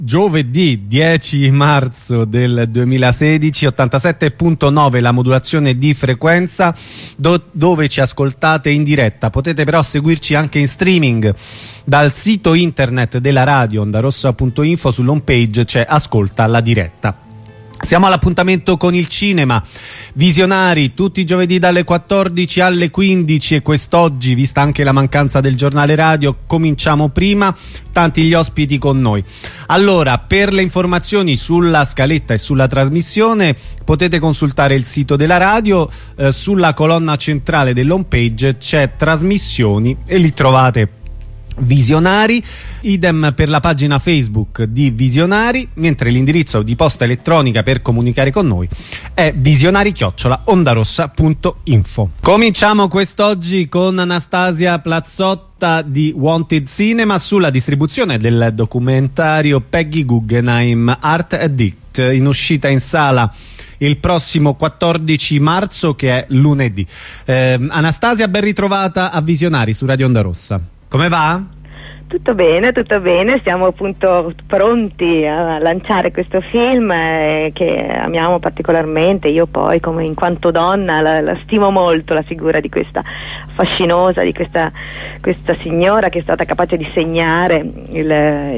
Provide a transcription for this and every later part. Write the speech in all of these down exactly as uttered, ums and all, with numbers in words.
Giovedì dieci marzo del duemilasedici, ottantasette virgola nove la modulazione di frequenza do, dove ci ascoltate in diretta. Potete però seguirci anche in streaming dal sito internet della radio ondarossa punto info. Sull'home page c'è Ascolta la diretta. Siamo all'appuntamento con il cinema. Visionari tutti i giovedì dalle quattordici alle quindici, e quest'oggi, vista anche la mancanza del giornale radio, cominciamo prima, tanti gli ospiti con noi. Allora, per le informazioni sulla scaletta e sulla trasmissione potete consultare il sito della radio, eh, sulla colonna centrale dell'home page c'è trasmissioni e lì trovate Visionari, idem per la pagina Facebook di Visionari, mentre l'indirizzo di posta elettronica per comunicare con noi è visionari chiocciola ondarossa punto info. Cominciamo quest'oggi con Anastasia Plazzotta di Wanted Cinema sulla distribuzione del documentario Peggy Guggenheim Art Addict, in uscita in sala il prossimo quattordici marzo, che è lunedì. eh, Anastasia, ben ritrovata a Visionari su Radio Onda Rossa. Come va? Tutto bene, tutto bene, siamo appunto pronti a lanciare questo film eh, che amiamo particolarmente. Io poi, come in quanto donna, la, la stimo molto, la figura di questa fascinosa, di questa, questa signora che è stata capace di segnare il,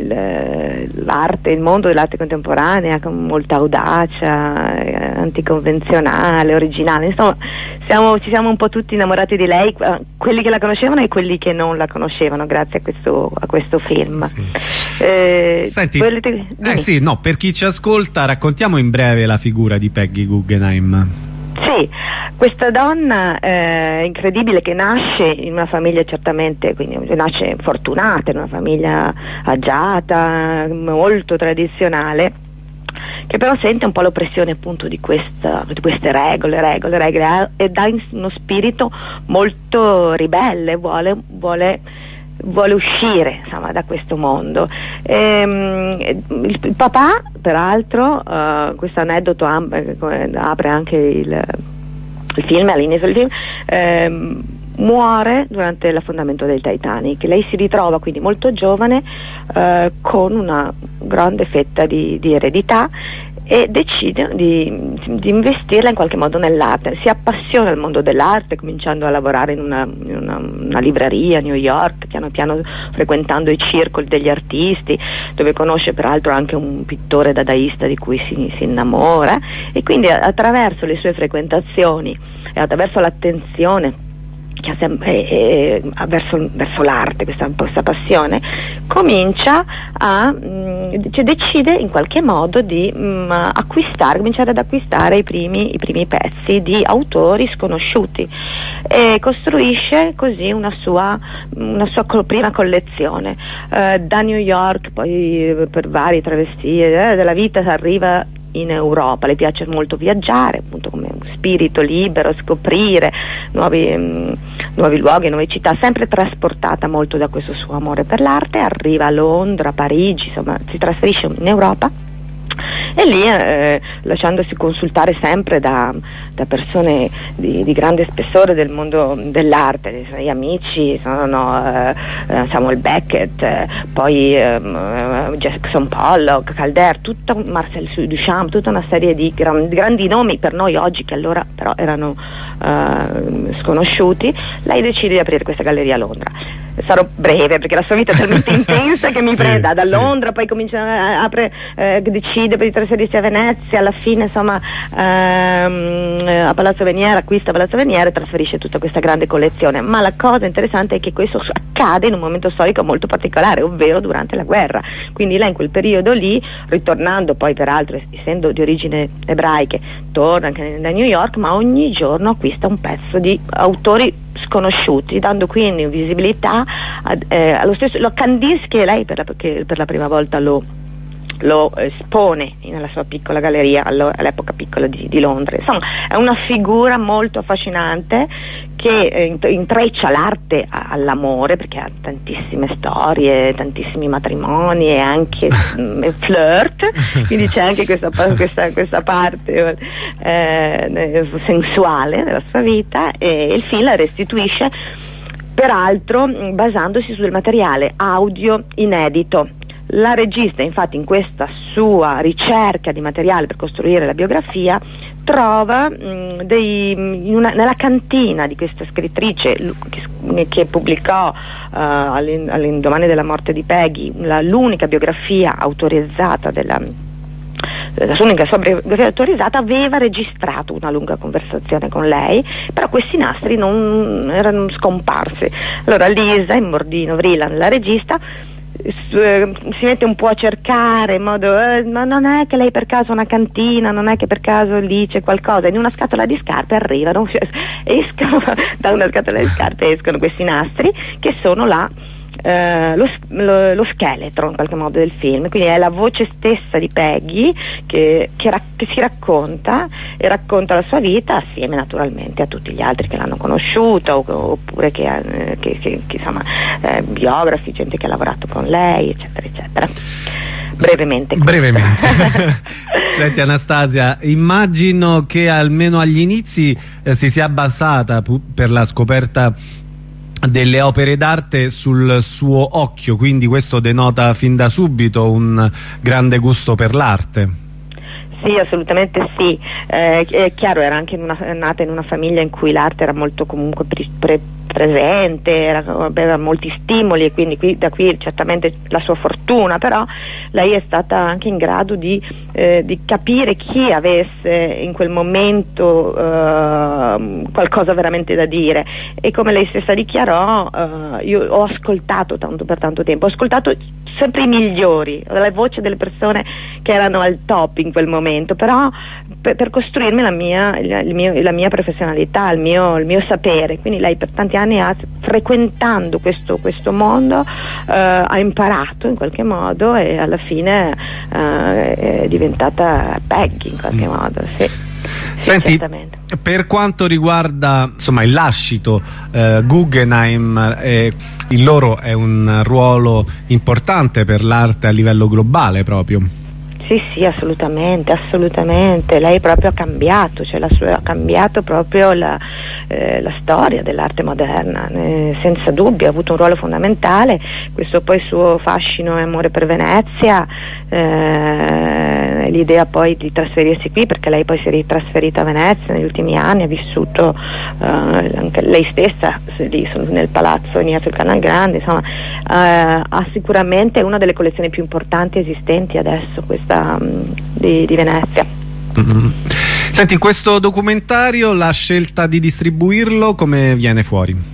il, l'arte, il mondo dell'arte contemporanea con molta audacia, eh, anticonvenzionale, originale. Insomma, siamo, ci siamo un po' tutti innamorati di lei, quelli che la conoscevano e quelli che non la conoscevano, grazie a questo a questo film. Sì. Eh, Senti, volete... eh sì, no, per chi ci ascolta raccontiamo in breve la figura di Peggy Guggenheim. Sì, questa donna eh, incredibile, che nasce in una famiglia certamente, quindi nasce fortunata, in una famiglia agiata, molto tradizionale, che però sente un po' l'oppressione appunto di, questa, di queste regole, regole, regole, e dà uno spirito molto ribelle, vuole, vuole vuole uscire, insomma, da questo mondo. Ehm, il, il papà, peraltro, uh, questo aneddoto am- apre anche il, il film, all'inizio del film, ehm, muore durante l'affondamento del Titanic. Lei si ritrova quindi molto giovane, uh, con una grande fetta di, di eredità, e decide di, di investirla in qualche modo nell'arte. Si appassiona al mondo dell'arte, cominciando a lavorare in una, in una, una libreria a New York, piano piano frequentando i circoli degli artisti, dove conosce peraltro anche un pittore dadaista di cui si, si innamora, e quindi attraverso le sue frequentazioni e attraverso l'attenzione che ha sempre eh, verso, verso l'arte, questa, questa passione, comincia a mh, cioè decide in qualche modo di mh, acquistare, cominciare ad acquistare i primi, i primi pezzi di autori sconosciuti, e costruisce così una sua, una sua co- prima collezione. Eh, da New York, poi per varie travestie eh, della vita, arriva in Europa. Le piace molto viaggiare, appunto, come un spirito libero, scoprire nuovi, mh, nuovi luoghi, nuove città, sempre trasportata molto da questo suo amore per l'arte. Arriva a Londra, a Parigi, insomma si trasferisce in Europa, e lì eh, lasciandosi consultare sempre da, da persone di, di grande spessore del mondo dell'arte. I suoi amici sono eh, Samuel Beckett, eh, poi eh, Jackson Pollock, Calder, tutta Marcel Duchamp, tutta una serie di gran, grandi nomi per noi oggi, che allora però erano eh, sconosciuti. Lei decide di aprire questa galleria a Londra. Sarò breve perché la sua vita è talmente intensa che mi sì, prende da Londra, sì. Poi comincia, apre, eh, decide per trasferirsi a Venezia, alla fine insomma ehm, a Palazzo Veniere, acquista Palazzo Veniere, trasferisce tutta questa grande collezione. Ma la cosa interessante è che questo accade in un momento storico molto particolare, ovvero durante la guerra. Quindi lei in quel periodo lì, ritornando poi peraltro essendo di origine ebraiche, torna anche da New York, ma ogni giorno acquista un pezzo di autori sconosciuti, dando quindi visibilità ad, eh, allo stesso lo Kandinsky. Lei per la, che per la prima volta lo lo espone nella sua piccola galleria all'epoca piccola di, di Londra. Insomma, è una figura molto affascinante che eh, intreccia l'arte all'amore, perché ha tantissime storie, tantissimi matrimoni e anche mh, flirt, quindi c'è anche questa, questa, questa parte eh, sensuale della sua vita, e il film la restituisce peraltro basandosi sul materiale audio inedito La regista, infatti, in questa sua ricerca di materiale per costruire la biografia, trova mh, dei, in una, nella cantina di questa scrittrice che, che pubblicò uh, all'indomani della morte di Peggy la, l'unica biografia autorizzata della la sua unica sua biografia autorizzata, aveva registrato una lunga conversazione con lei, però questi nastri non erano scomparsi. Allora Lisa, in Mordino Vreeland, la regista, si mette un po' a cercare in modo eh, ma non è che lei per caso ha una cantina, non è che per caso lì c'è qualcosa, in una scatola di scarpe arrivano escono da una scatola di scarpe escono questi nastri che sono la Uh, lo, lo, lo scheletro in qualche modo del film, quindi è la voce stessa di Peggy che, che, ra- che si racconta e racconta la sua vita assieme naturalmente a tutti gli altri che l'hanno conosciuta o, oppure che, eh, che, che, che insomma eh, biografi, gente che ha lavorato con lei, eccetera eccetera. Brevemente brevemente Senti Anastasia, immagino che almeno agli inizi eh, si sia basata pu- per la scoperta delle opere d'arte sul suo occhio, quindi questo denota fin da subito un grande gusto per l'arte. Sì, assolutamente sì, eh, è chiaro, era anche in una, nata in una famiglia in cui l'arte era molto comunque pre, pre, presente, era, aveva molti stimoli e quindi qui, da qui certamente la sua fortuna, però lei è stata anche in grado di, eh, di capire chi avesse in quel momento eh, qualcosa veramente da dire, e come lei stessa dichiarò, eh, io ho ascoltato tanto per tanto tempo, ho ascoltato sempre i migliori, la voce delle persone che erano al top in quel momento, però per, per costruirmi la mia, il mio, la mia professionalità, il mio, il mio sapere. Quindi lei per tanti anni ha, frequentando questo, questo mondo, eh, ha imparato in qualche modo e alla fine eh, è diventata Peggy in qualche mm. modo, sì. Senti, per quanto riguarda insomma il lascito, eh, Guggenheim, eh, il loro è un ruolo importante per l'arte a livello globale proprio. Sì, sì, assolutamente, assolutamente. Lei proprio ha cambiato, cioè la sua, ha cambiato proprio la, eh, la storia dell'arte moderna, eh, senza dubbio, ha avuto un ruolo fondamentale. Questo poi suo fascino e amore per Venezia, eh, l'idea poi di trasferirsi qui, perché lei poi si è ritrasferita a Venezia negli ultimi anni, ha vissuto eh, anche lei stessa lì nel palazzo Ignacio il Canal Grande, insomma, eh, ha sicuramente una delle collezioni più importanti esistenti adesso, questa Di, di Venezia. Mm-hmm. Senti, questo documentario, la scelta di distribuirlo come viene fuori?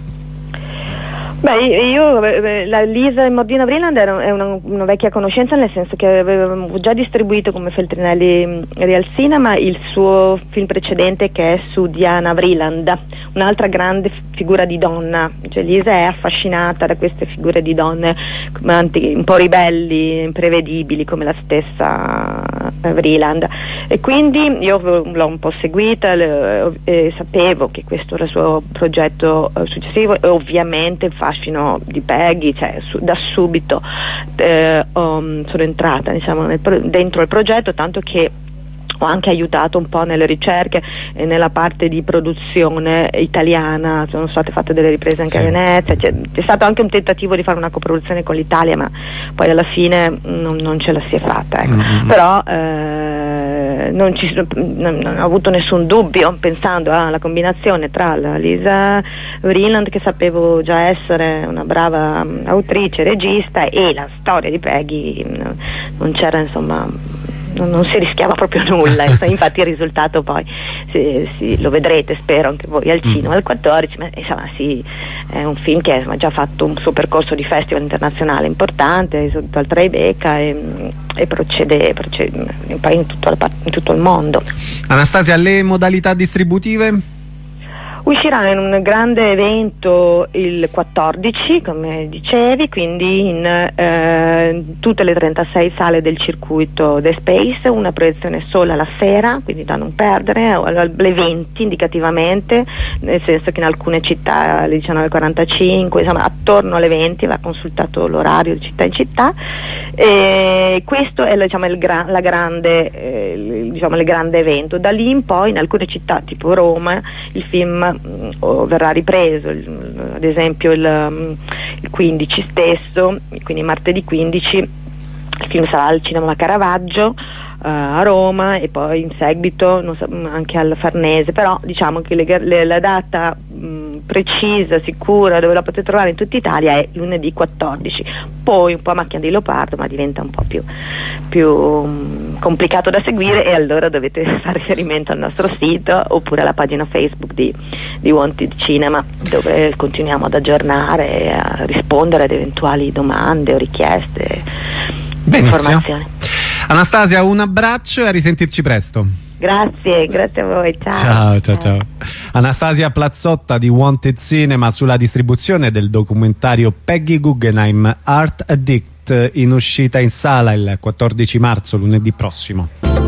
Beh, io, la Lisa in Mordino Vreeland è una, una vecchia conoscenza, nel senso che avevo già distribuito come Feltrinelli Real Cinema il suo film precedente, che è su Diana Vreeland, un'altra grande figura di donna. Cioè Lisa è affascinata da queste figure di donne un po' ribelli, imprevedibili, come la stessa Vreeland, e quindi io l'ho un po' seguita e sapevo che questo era il suo progetto successivo, e ovviamente il fascino di Peggy, cioè su, da subito eh, um, sono entrata, diciamo, nel, dentro il progetto, tanto che ho anche aiutato un po' nelle ricerche e nella parte di produzione italiana. Sono state fatte delle riprese anche sì. a Venezia, c'è, c'è stato anche un tentativo di fare una coproduzione con l'Italia, ma poi alla fine non, non ce la si è fatta, ecco. Mm-hmm. Però eh, non, ci, non, non ho avuto nessun dubbio, pensando alla combinazione tra la Lisa Vreeland, che sapevo già essere una brava autrice, regista, e la storia di Peggy, non c'era, insomma, Non, non si rischiava proprio nulla. Infatti il risultato poi si, si, lo vedrete, spero anche voi, al cinema al quattordici, ma insomma sì, è un film che ha già fatto un suo percorso di festival internazionale importante, al Tribeca, e, e procede, procede poi in tutto, in tutto il mondo. Anastasia, le modalità distributive? Uscirà in un grande evento il quattordici, come dicevi, quindi in eh, tutte le trentasei sale del circuito The Space, una proiezione sola la sera, quindi da non perdere, alle venti indicativamente, nel senso che in alcune città alle diciannove e quarantacinque, insomma attorno alle venti, va consultato l'orario di città in città. E questo è, diciamo, il, gra- la grande, eh, il, diciamo, il grande evento. Da lì in poi in alcune città tipo Roma il film mh, verrà ripreso, il, ad esempio il, il quindici stesso, quindi martedì quindici il film sarà al Cinema Caravaggio Uh, a Roma e poi in seguito non so, anche al Farnese, però diciamo che le, le, la data mh, precisa, sicura, dove la potete trovare in tutta Italia è lunedì quattordici, poi un po' a macchia di leopardo, ma diventa un po' più, più mh, complicato da seguire, e allora dovete fare riferimento al nostro sito oppure alla pagina Facebook di, di Wanted Cinema, dove continuiamo ad aggiornare e a rispondere ad eventuali domande o richieste, informazioni. Anastasia, un abbraccio e a risentirci presto. Grazie, grazie a voi, ciao. Ciao, ciao, ciao. Anastasia Plazzotta di Wanted Cinema sulla distribuzione del documentario Peggy Guggenheim Art Addict, in uscita in sala il quattordici marzo, lunedì prossimo.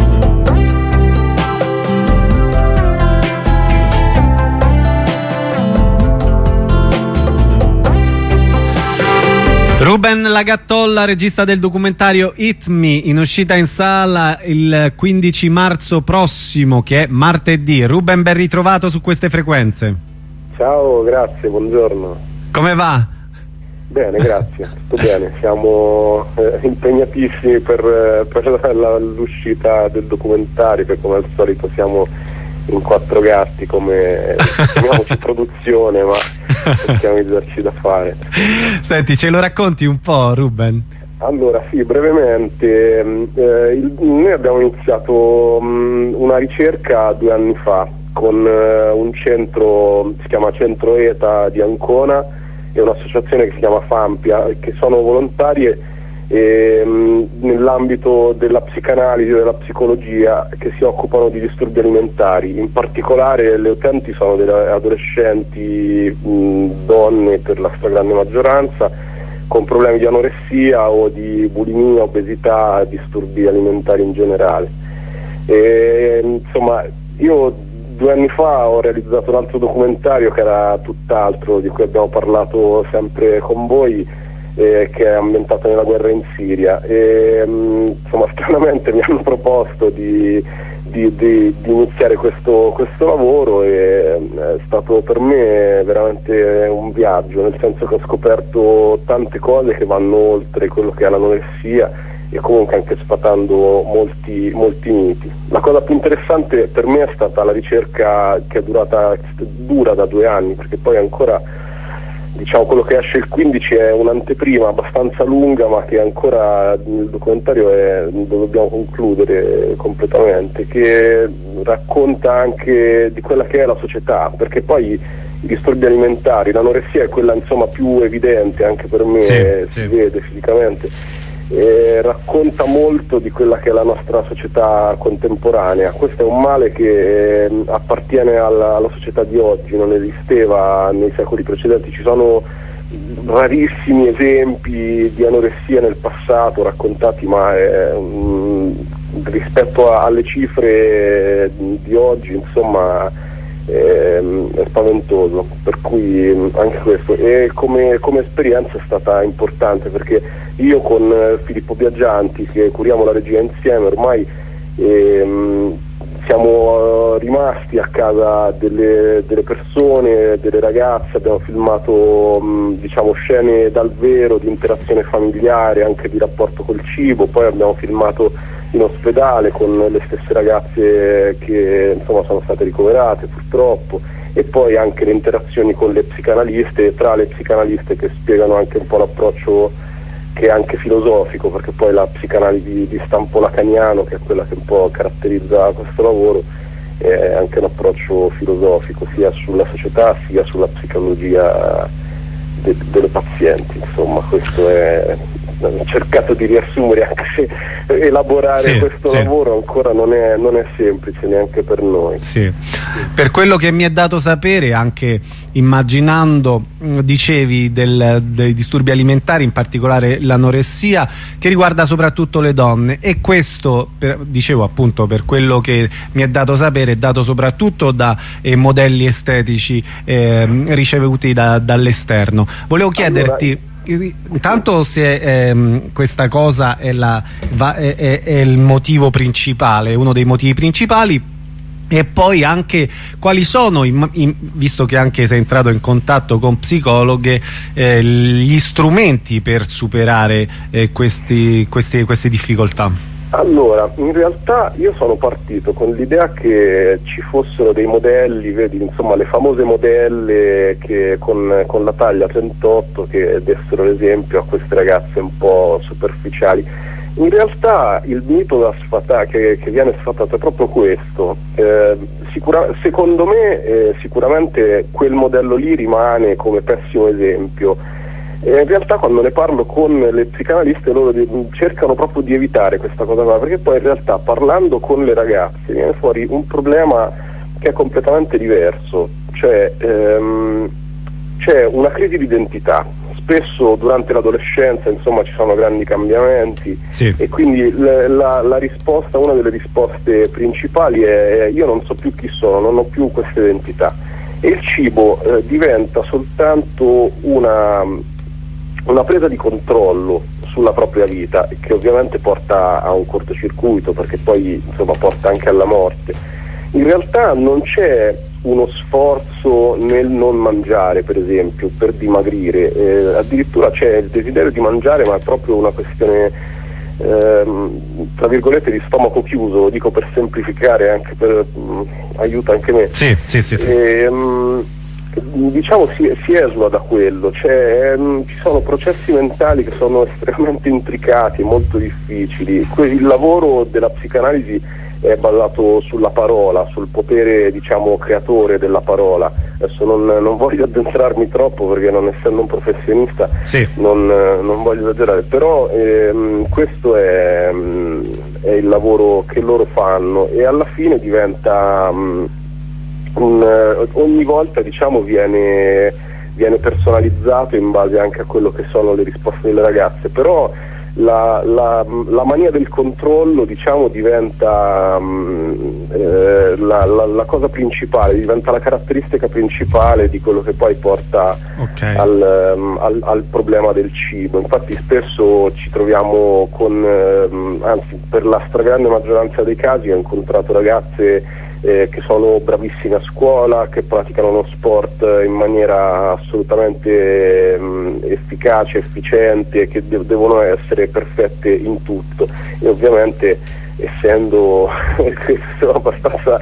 Ruben Lagattolla, regista del documentario Hit Me, in uscita in sala il quindici marzo prossimo, che è martedì. Ruben, ben ritrovato su queste frequenze. Ciao, grazie, buongiorno. Come va? Bene, grazie, tutto bene. Siamo eh, impegnatissimi per, per l'uscita del documentario, che come al solito siamo in quattro gatti, come chiamiamoci produzione, ma cerchiamo di darci da fare. Senti, ce lo racconti un po', Ruben? Allora, sì, brevemente, eh, il, noi abbiamo iniziato mh, una ricerca due anni fa con eh, un centro, si chiama Centro ETA di Ancona, e un'associazione che si chiama Fampia, che sono volontarie E, mh, nell'ambito della psicanalisi e della psicologia, che si occupano di disturbi alimentari. In particolare le utenti sono delle adolescenti, mh, donne per la stragrande maggioranza, con problemi di anoressia o di bulimia, obesità, disturbi alimentari in generale. E, insomma, io due anni fa ho realizzato un altro documentario che era tutt'altro, di cui abbiamo parlato sempre con voi, Eh, che è ambientato nella guerra in Siria, e mh, insomma stranamente mi hanno proposto di, di, di, di iniziare questo, questo lavoro, e mh, è stato per me veramente un viaggio, nel senso che ho scoperto tante cose che vanno oltre quello che è l'anoressia, e comunque anche sfatando molti, molti miti. La cosa più interessante per me è stata la ricerca, che è durata dura da due anni, perché poi ancora, diciamo, quello che esce il quindici è un'anteprima abbastanza lunga, ma che ancora il documentario è, lo dobbiamo concludere completamente, che racconta anche di quella che è la società, perché poi i disturbi alimentari, l'anoressia è quella insomma più evidente anche per me, sì, si sì. vede fisicamente. E racconta molto di quella che è la nostra società contemporanea. Questo è un male che eh, appartiene alla, alla società di oggi, non esisteva nei secoli precedenti. Ci sono rarissimi esempi di anoressia nel passato raccontati, ma eh, mh, rispetto a, alle cifre di oggi, insomma, eh, è spaventoso, per cui anche questo, e come, come esperienza è stata importante, perché io con eh, Filippo Biaggianti, che curiamo la regia insieme ormai, ehm, siamo uh, rimasti a casa delle, delle persone, delle ragazze, abbiamo filmato mh, diciamo scene dal vero di interazione familiare, anche di rapporto col cibo, poi abbiamo filmato in ospedale con le stesse ragazze che insomma sono state ricoverate purtroppo, e poi anche le interazioni con le psicanaliste, tra le psicanaliste, che spiegano anche un po' l'approccio che è anche filosofico, perché poi la psicanalisi di, di stampo lacaniano, che è quella che un po' caratterizza questo lavoro, è anche un approccio filosofico sia sulla società sia sulla psicologia de, delle pazienti. Insomma, questo è, ho cercato di riassumere, anche se elaborare sì, questo sì. lavoro ancora non è, non è semplice neanche per noi. Sì. Per quello che mi è dato sapere, anche immaginando, dicevi del, dei disturbi alimentari, in particolare l'anoressia, che riguarda soprattutto le donne, e questo, per, dicevo appunto, per quello che mi è dato sapere, è dato soprattutto da eh, modelli estetici eh, ricevuti da, dall'esterno. Volevo chiederti allora, intanto se ehm, questa cosa è, la, va, è, è, è il motivo principale, uno dei motivi principali, E poi anche quali sono, in, in, visto che anche sei entrato in contatto con psicologhe, eh, gli strumenti per superare eh, questi, questi, queste difficoltà? Allora, in realtà io sono partito con l'idea che ci fossero dei modelli, vedi, insomma, le famose modelle che con, con la taglia trentotto che dessero l'esempio a queste ragazze un po' superficiali. In realtà il mito da sfatare, che, che viene sfatato, è proprio questo. Eh, sicura, secondo me eh, sicuramente quel modello lì rimane come pessimo esempio. E in realtà quando ne parlo con le psicanaliste loro di, cercano proprio di evitare questa cosa qua, perché poi in realtà parlando con le ragazze viene fuori un problema che è completamente diverso, cioè ehm, c'è una crisi di identità. Spesso durante l'adolescenza, insomma, ci sono grandi cambiamenti, sì. E quindi la, la, la risposta, una delle risposte principali è: io non so più chi sono, non ho più questa identità. E il cibo eh, diventa soltanto una, una presa di controllo sulla propria vita, che ovviamente porta a un cortocircuito, perché poi, insomma, porta anche alla morte. In realtà non c'è uno sforzo nel non mangiare, per esempio, per dimagrire, eh, addirittura c'è il desiderio di mangiare, ma è proprio una questione ehm, tra virgolette di stomaco chiuso, dico per semplificare, anche per mh, aiuta anche me. Sì, sì, sì, sì. E, mh, diciamo si, si esula da quello, cioè, mh, ci sono processi mentali che sono estremamente intricati, molto difficili. Il lavoro della psicanalisi è basato sulla parola, sul potere, diciamo, creatore della parola. Adesso non, non voglio addentrarmi troppo, perché non essendo un professionista, sì. non, non voglio esagerare, però ehm, questo è, è il lavoro che loro fanno, e alla fine diventa um, un, ogni volta, diciamo, viene, viene personalizzato in base anche a quello che sono le risposte delle ragazze, però La, la, la mania del controllo, diciamo, diventa um, eh, la, la, la cosa principale, diventa la caratteristica principale di quello che poi porta okay. al, um, al, al problema del cibo. Infatti spesso ci troviamo con, um, anzi per la stragrande maggioranza dei casi ho incontrato ragazze Eh, che sono bravissime a scuola, che praticano uno sport in maniera assolutamente mh, efficace, efficiente, che de- devono essere perfette in tutto, e ovviamente essendo abbastanza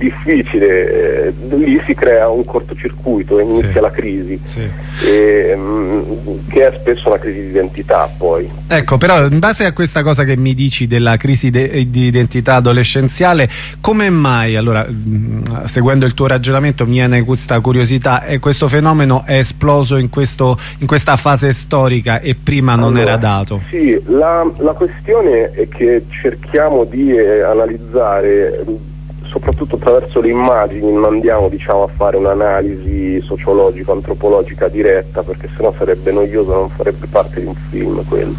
difficile, eh, lì si crea un cortocircuito e inizia sì. la crisi, sì. e, mh, che è spesso una crisi di identità poi. Ecco, però in base a questa cosa che mi dici della crisi de- di identità adolescenziale, come mai, allora, mh, seguendo il tuo ragionamento mi viene questa curiosità, e questo fenomeno è esploso in, questo, in questa fase storica e prima non allora, era dato? Sì, la, la questione è che cerchiamo di eh, analizzare, soprattutto attraverso le immagini, non andiamo, diciamo, a fare un'analisi sociologica, antropologica diretta, perché sennò sarebbe noioso, non farebbe parte di un film quello.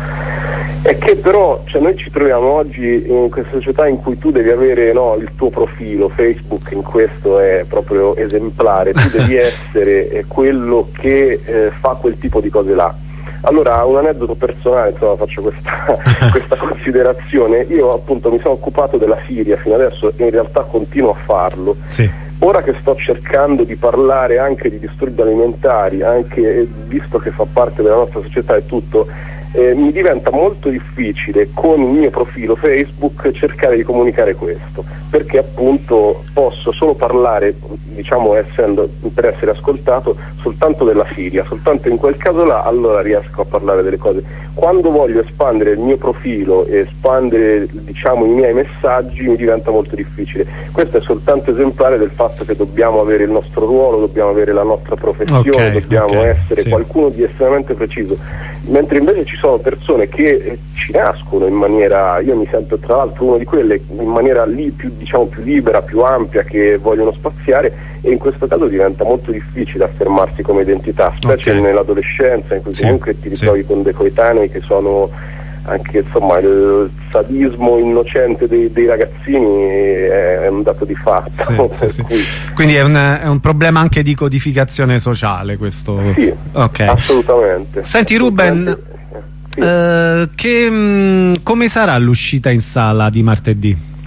È che però, cioè, noi ci troviamo oggi in questa società in cui tu devi avere, no, il tuo profilo. Facebook in questo è proprio esemplare, tu devi essere eh, quello che eh, fa quel tipo di cose là. Allora, un aneddoto personale, insomma, faccio questa, questa considerazione. Io appunto mi sono occupato della Siria fino adesso, e in realtà continuo a farlo. Sì. Ora che sto cercando di parlare anche di disturbi alimentari, anche visto che fa parte della nostra società e tutto, eh, mi diventa molto difficile con il mio profilo Facebook cercare di comunicare questo, perché appunto posso solo parlare, diciamo, essendo, per essere ascoltato, soltanto della Siria, soltanto in quel caso là allora riesco a parlare delle cose. Quando voglio espandere il mio profilo e espandere, diciamo, i miei messaggi, mi diventa molto difficile. Questo è soltanto esemplare del fatto che dobbiamo avere il nostro ruolo, dobbiamo avere la nostra professione, okay, dobbiamo okay, essere sì. qualcuno di estremamente preciso, mentre invece ci sono persone che eh, ci nascono in maniera, io mi sento tra l'altro uno di quelle, in maniera lì più, diciamo, più libera, più ampia, che vogliono spaziare, e in questo caso diventa molto difficile affermarsi come identità, specie okay. nell'adolescenza, in cui sì, comunque ti ritrovi sì. con dei coetanei che sono anche, insomma, il sadismo innocente dei, dei ragazzini è un dato di fatto. Sì, sì, cui... sì. Quindi è un, è un problema anche di codificazione sociale questo? Sì, okay. assolutamente. Senti Ruben, sì. eh, che, mh, come sarà l'uscita in sala di martedì?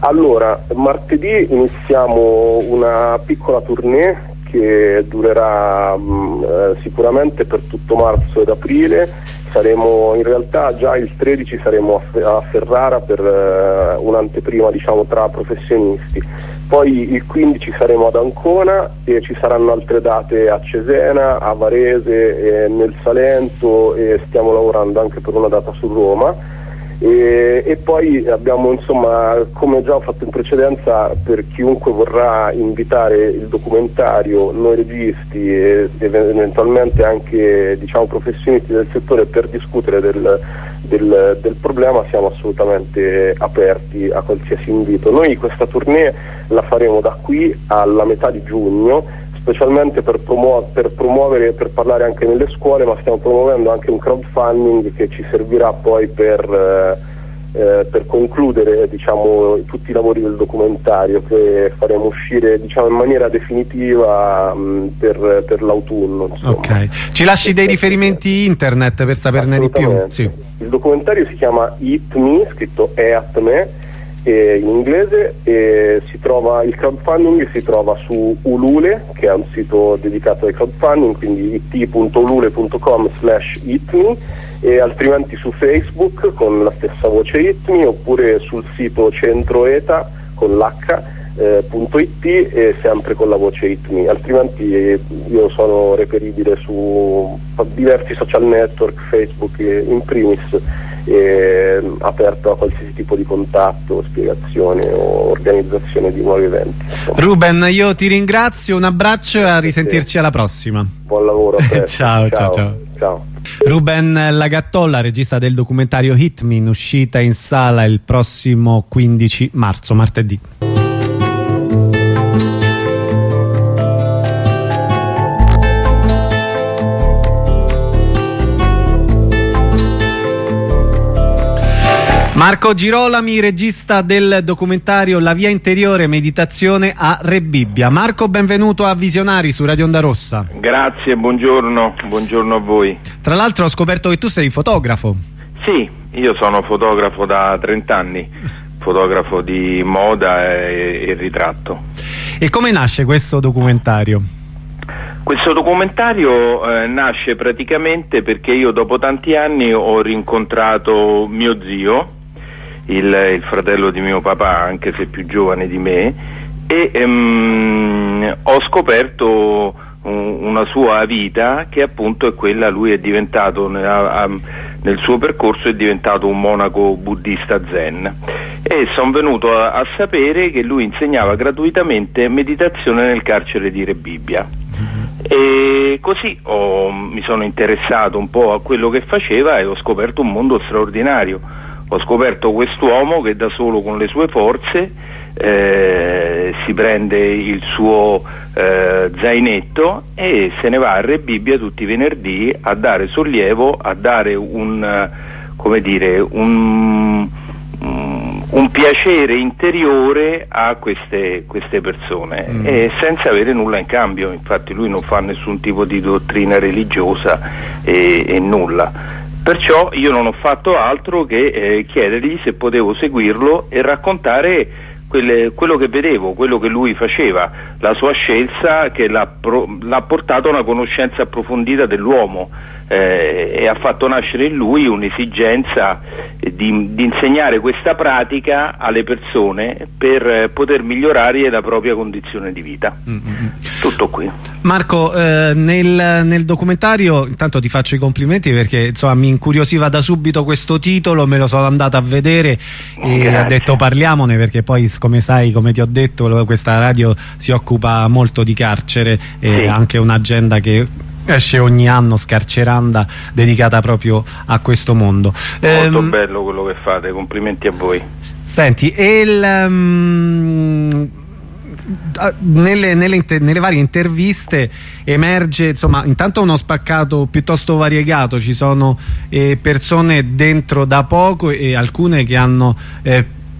Allora, martedì iniziamo una piccola tournée che durerà mh, eh, sicuramente per tutto marzo ed aprile. Saremo in realtà già il tredici saremo a Ferrara per eh, un'anteprima, diciamo, tra professionisti. Poi il quindici saremo ad Ancona e ci saranno altre date a Cesena, a Varese, e nel Salento, e stiamo lavorando anche per una data su Roma. E, e poi abbiamo, insomma, come già ho fatto in precedenza, per chiunque vorrà invitare il documentario, noi registi e eventualmente anche, diciamo, professionisti del settore per discutere del, del, del problema, siamo assolutamente aperti a qualsiasi invito. Noi questa tournée la faremo da qui alla metà di giugno, specialmente per, promuo- per promuovere, per parlare anche nelle scuole, ma stiamo promuovendo anche un crowdfunding che ci servirà poi per, eh, eh, per concludere, diciamo, tutti i lavori del documentario, che faremo uscire, diciamo, in maniera definitiva mh, per, per l'autunno. Insomma. Ok, ci lasci dei riferimenti internet per saperne di più? Sì. Il documentario si chiama Hit Me, scritto Eat Me, E in inglese, e si trova, il crowdfunding si trova su Ulule, che è un sito dedicato al crowdfunding, quindi it punto ulule punto com slash hitme, e altrimenti su Facebook con la stessa voce Hitme, oppure sul sito centroeta con l'H eh, punto it e sempre con la voce Hitme. Altrimenti eh, io sono reperibile su diversi social network, Facebook eh, in primis, e aperto a qualsiasi tipo di contatto, spiegazione o organizzazione di nuovi eventi. Insomma. Ruben, io ti ringrazio, un abbraccio e a risentirci alla prossima. Buon lavoro. ciao, ciao, ciao, ciao. Ciao. Ruben Lagattolla, regista del documentario Hit Me, in uscita in sala il prossimo quindici marzo, martedì. Marco Girolami, regista del documentario La via interiore, meditazione a Rebibbia. Marco, benvenuto a Visionari su Radio Onda Rossa. Grazie, buongiorno, buongiorno a voi. Tra l'altro ho scoperto che tu sei fotografo. Sì, io sono fotografo da trent'anni, fotografo di moda e, e ritratto. E come nasce questo documentario? Questo documentario eh, nasce praticamente perché io dopo tanti anni ho rincontrato mio zio, il, il fratello di mio papà, anche se più giovane di me, e ehm, ho scoperto un, una sua vita che appunto è quella, lui è diventato nella, nel suo percorso è diventato un monaco buddista zen, e sono venuto a, a sapere che lui insegnava gratuitamente meditazione nel carcere di Rebibbia. E così ho, mi sono interessato un po' a quello che faceva e ho scoperto un mondo straordinario. Ho scoperto quest'uomo che da solo con le sue forze eh, si prende il suo eh, zainetto e se ne va a Rebibbia tutti i venerdì a dare sollievo, a dare un, come dire, un, un piacere interiore a queste, queste persone, mm. e senza avere nulla in cambio. Infatti lui non fa nessun tipo di dottrina religiosa e, e nulla. Perciò io non ho fatto altro che eh, chiedergli se potevo seguirlo e raccontare quelle, quello che vedevo, quello che lui faceva, la sua scelta che l'ha, pro, l'ha portato a una conoscenza approfondita dell'uomo eh, e ha fatto nascere in lui un'esigenza di, di insegnare questa pratica alle persone per eh, poter migliorare la propria condizione di vita. Mm-hmm. Tutto qui. Marco, eh, nel, nel documentario intanto ti faccio i complimenti perché insomma mi incuriosiva da subito questo titolo, me lo sono andato a vedere e Grazie. Ho detto parliamone, perché poi come sai, come ti ho detto, questa radio si occupa molto di carcere e sì. anche un'agenda che esce ogni anno, Scarceranda, dedicata proprio a questo mondo. Molto ehm, bello quello che fate, complimenti a voi. Senti, e il, um, nelle, nelle, inter, nelle varie interviste emerge insomma intanto uno spaccato piuttosto variegato, ci sono eh, persone dentro da poco e alcune che hanno eh,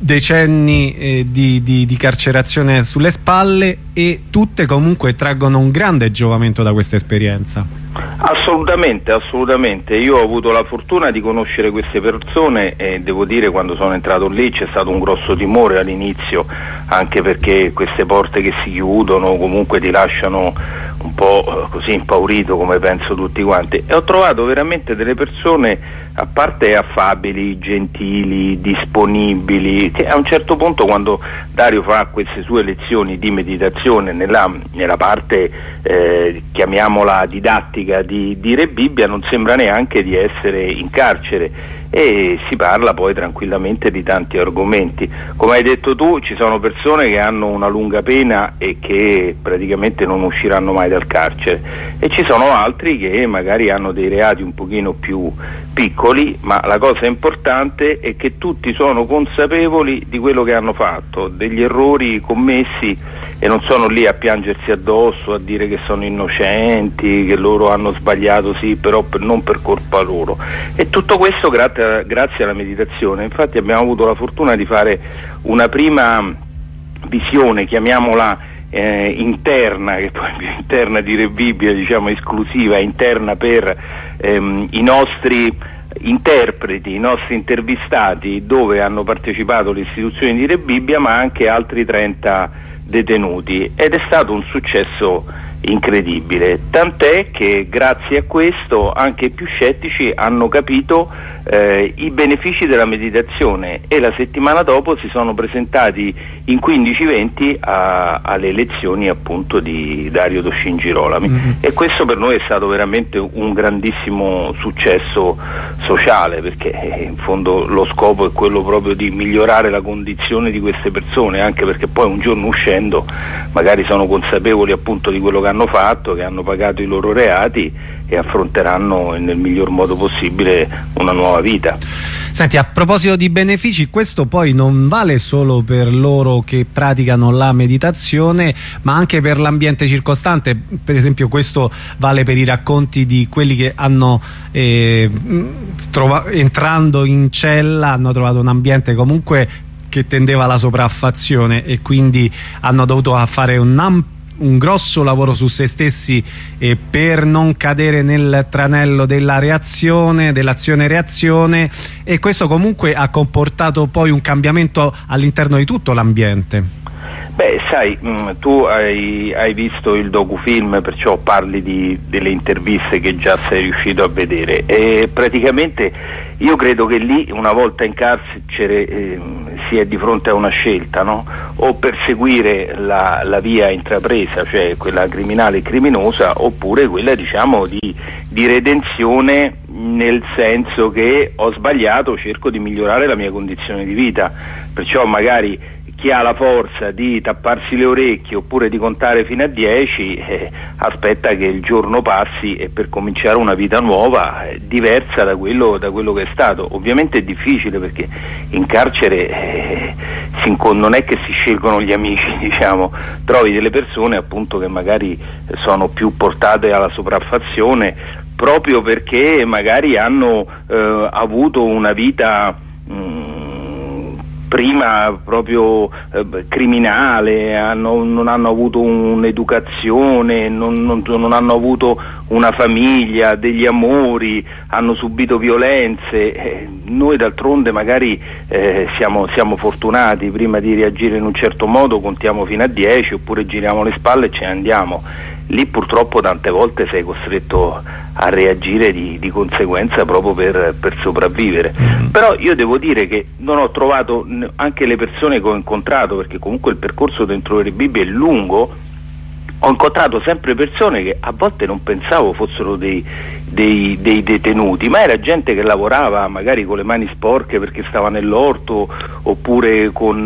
decenni eh, di, di, di carcerazione sulle spalle, e tutte comunque traggono un grande giovamento da questa esperienza. Assolutamente, assolutamente. Io ho avuto la fortuna di conoscere queste persone e devo dire, quando sono entrato lì c'è stato un grosso timore all'inizio, anche perché queste porte che si chiudono comunque ti lasciano un po' così impaurito, come penso tutti quanti, e ho trovato veramente delle persone, a parte affabili, gentili, disponibili, che a un certo punto, quando Dario fa queste sue lezioni di meditazione nella, nella parte eh, chiamiamola didattica di, di Re Bibbia, non sembra neanche di essere in carcere, e si parla poi tranquillamente di tanti argomenti. Come hai detto tu, ci sono persone che hanno una lunga pena e che praticamente non usciranno mai dal carcere, e ci sono altri che magari hanno dei reati un pochino più piccoli, ma la cosa importante è che tutti sono consapevoli di quello che hanno fatto, degli errori commessi, e non sono lì a piangersi addosso, a dire che sono innocenti, che loro hanno sbagliato, sì, però per, non per colpa loro. E tutto questo grazie, grazie alla meditazione. Infatti abbiamo avuto la fortuna di fare una prima visione, chiamiamola eh, interna, che poi è più interna di Re Bibbia, diciamo esclusiva, interna per ehm, i nostri interpreti, i nostri intervistati, dove hanno partecipato le istituzioni di Re Bibbia, ma anche altri trenta detenuti, ed è stato un successo incredibile, tant'è che grazie a questo anche i più scettici hanno capito eh, i benefici della meditazione, e la settimana dopo si sono presentati in quindici venti alle lezioni appunto di Dario Toshin Girolami. Mm-hmm. E questo per noi è stato veramente un grandissimo successo sociale, perché in fondo lo scopo è quello proprio di migliorare la condizione di queste persone, anche perché poi un giorno uscendo magari sono consapevoli appunto di quello che hanno fatto, che hanno pagato i loro reati e affronteranno nel miglior modo possibile una nuova vita. Senti, a proposito di benefici, questo poi non vale solo per loro che praticano la meditazione, ma anche per l'ambiente circostante. Per esempio questo vale per i racconti di quelli che hanno eh, entrando in cella hanno trovato un ambiente comunque che tendeva alla sopraffazione, e quindi hanno dovuto fare un ampio un grosso lavoro su se stessi eh, per non cadere nel tranello della reazione, dell'azione-reazione, e questo comunque ha comportato poi un cambiamento all'interno di tutto l'ambiente. Beh, sai, mh, tu hai, hai visto il docufilm, perciò parli di, delle interviste che già sei riuscito a vedere, e praticamente io credo che lì, una volta in carcere, eh, si è di fronte a una scelta, no? O perseguire la, la via intrapresa, cioè quella criminale e criminosa, oppure quella, diciamo, di, di redenzione, nel senso che ho sbagliato, cerco di migliorare la mia condizione di vita, perciò magari chi ha la forza di tapparsi le orecchie oppure di contare fino a dieci eh, aspetta che il giorno passi e per cominciare una vita nuova eh, diversa da quello, da quello che è stato. Ovviamente è difficile, perché in carcere eh, si, non è che si scelgono gli amici, diciamo, trovi delle persone appunto che magari sono più portate alla sopraffazione, proprio perché magari hanno eh, avuto una vita mh, prima proprio eh, criminale, hanno, non hanno avuto un'educazione, non, non, non hanno avuto una famiglia, degli amori, hanno subito violenze. Eh, noi d'altronde magari eh, siamo, siamo fortunati, prima di reagire in un certo modo contiamo fino a dieci oppure giriamo le spalle e ce ne andiamo. Lì purtroppo tante volte sei costretto a reagire di, di conseguenza proprio per, per sopravvivere. Mm. Però io devo dire che non ho trovato, anche le persone che ho incontrato, perché comunque il percorso dentro le Bibbie è lungo, ho incontrato sempre persone che a volte non pensavo fossero dei, dei, dei detenuti, ma era gente che lavorava magari con le mani sporche perché stava nell'orto, oppure con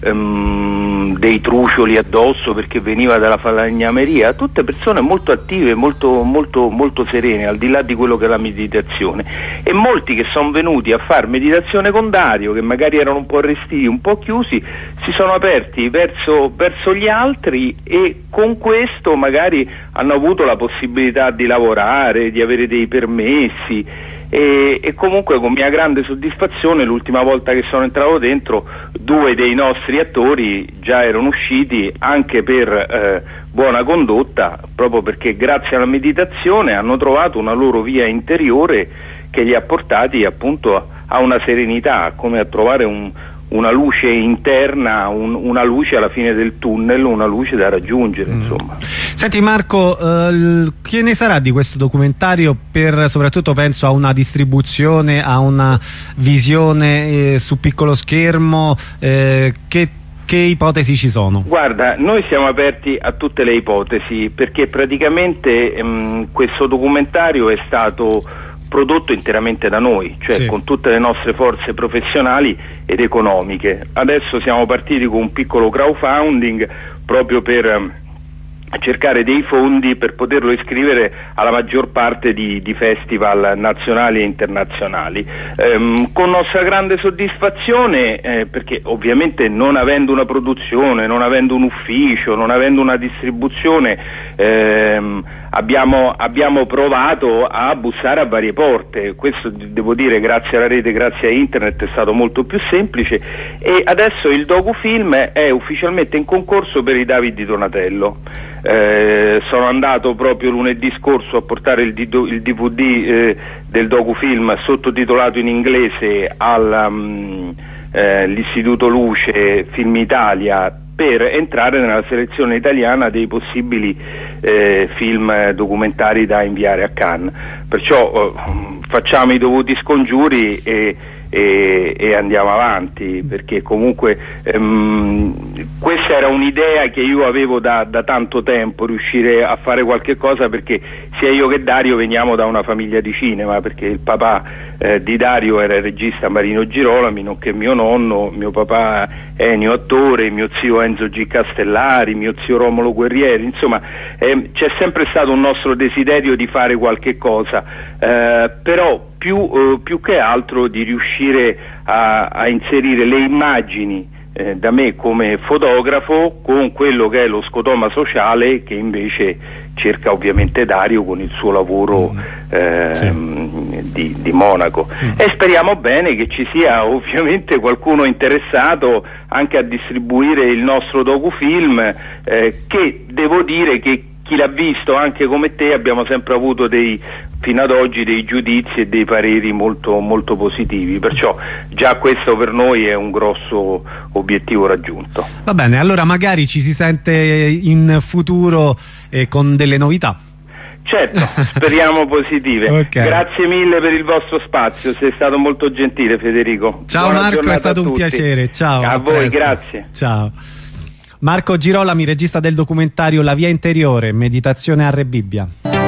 um, dei trucioli addosso perché veniva dalla falegnameria, tutte persone molto attive, molto, molto, molto serene, al di là di quello che è la meditazione. E molti che sono venuti a fare meditazione con Dario, che magari erano un po' resti, un po' chiusi, si sono aperti verso, verso gli altri, e con questo magari hanno avuto la possibilità di lavorare, di avere dei permessi, e, e comunque con mia grande soddisfazione l'ultima volta che sono entrato dentro due dei nostri attori già erano usciti anche per eh, buona condotta, proprio perché grazie alla meditazione hanno trovato una loro via interiore che li ha portati appunto a, a una serenità, come a trovare un una luce interna, un, una luce alla fine del tunnel, una luce da raggiungere, mm. insomma. Senti Marco, eh, che ne sarà di questo documentario, per soprattutto penso a una distribuzione, a una visione eh, su piccolo schermo, eh, che Che ipotesi ci sono? Guarda, noi siamo aperti a tutte le ipotesi, perché praticamente ehm, questo documentario è stato prodotto interamente da noi, cioè sì. con tutte le nostre forze professionali ed economiche. Adesso siamo partiti con un piccolo crowdfunding proprio per um, cercare dei fondi per poterlo iscrivere alla maggior parte di, di festival nazionali e internazionali, ehm, con nostra grande soddisfazione, eh, perché ovviamente non avendo una produzione, non avendo un ufficio, non avendo una distribuzione, ehm, abbiamo, abbiamo provato a bussare a varie porte. Questo devo dire, grazie alla rete, grazie a internet, è stato molto più semplice, e adesso il docufilm è ufficialmente in concorso per i David di Donatello. Eh, sono andato proprio lunedì scorso a portare il, il D V D eh, del docufilm sottotitolato in inglese all'Istituto um, eh, Luce Film Italia, per entrare nella selezione italiana dei possibili eh, film documentari da inviare a Cannes. Perciò eh, facciamo i dovuti scongiuri e E, e andiamo avanti, perché comunque ehm, questa era un'idea che io avevo da, da tanto tempo, riuscire a fare qualche cosa, perché sia io che Dario veniamo da una famiglia di cinema, perché il papà eh, di Dario era il regista Marino Girolami, nonché mio nonno, mio papà Ennio attore, mio zio Enzo G. Castellari, mio zio Romolo Guerrieri, insomma eh, c'è sempre stato un nostro desiderio di fare qualche cosa, eh, però più, eh, più che altro di riuscire a, a inserire le immagini eh, da me come fotografo con quello che è lo scotoma sociale che invece cerca ovviamente Dario con il suo lavoro eh, sì. di, di monaco, mm. e speriamo bene che ci sia ovviamente qualcuno interessato anche a distribuire il nostro docufilm, eh, che devo dire che chi l'ha visto, anche come te, abbiamo sempre avuto dei, fino ad oggi, dei giudizi e dei pareri molto, molto positivi, perciò già questo per noi è un grosso obiettivo raggiunto. Va bene, allora magari ci si sente in futuro eh, con delle novità. Certo, speriamo positive. Okay. Grazie mille per il vostro spazio, sei stato molto gentile, Federico. Ciao Buona Marco, è stato un piacere. Ciao. A, a voi, presto. Grazie. Ciao. Marco Girolami, regista del documentario La Via Interiore, meditazione a Re Bibbia.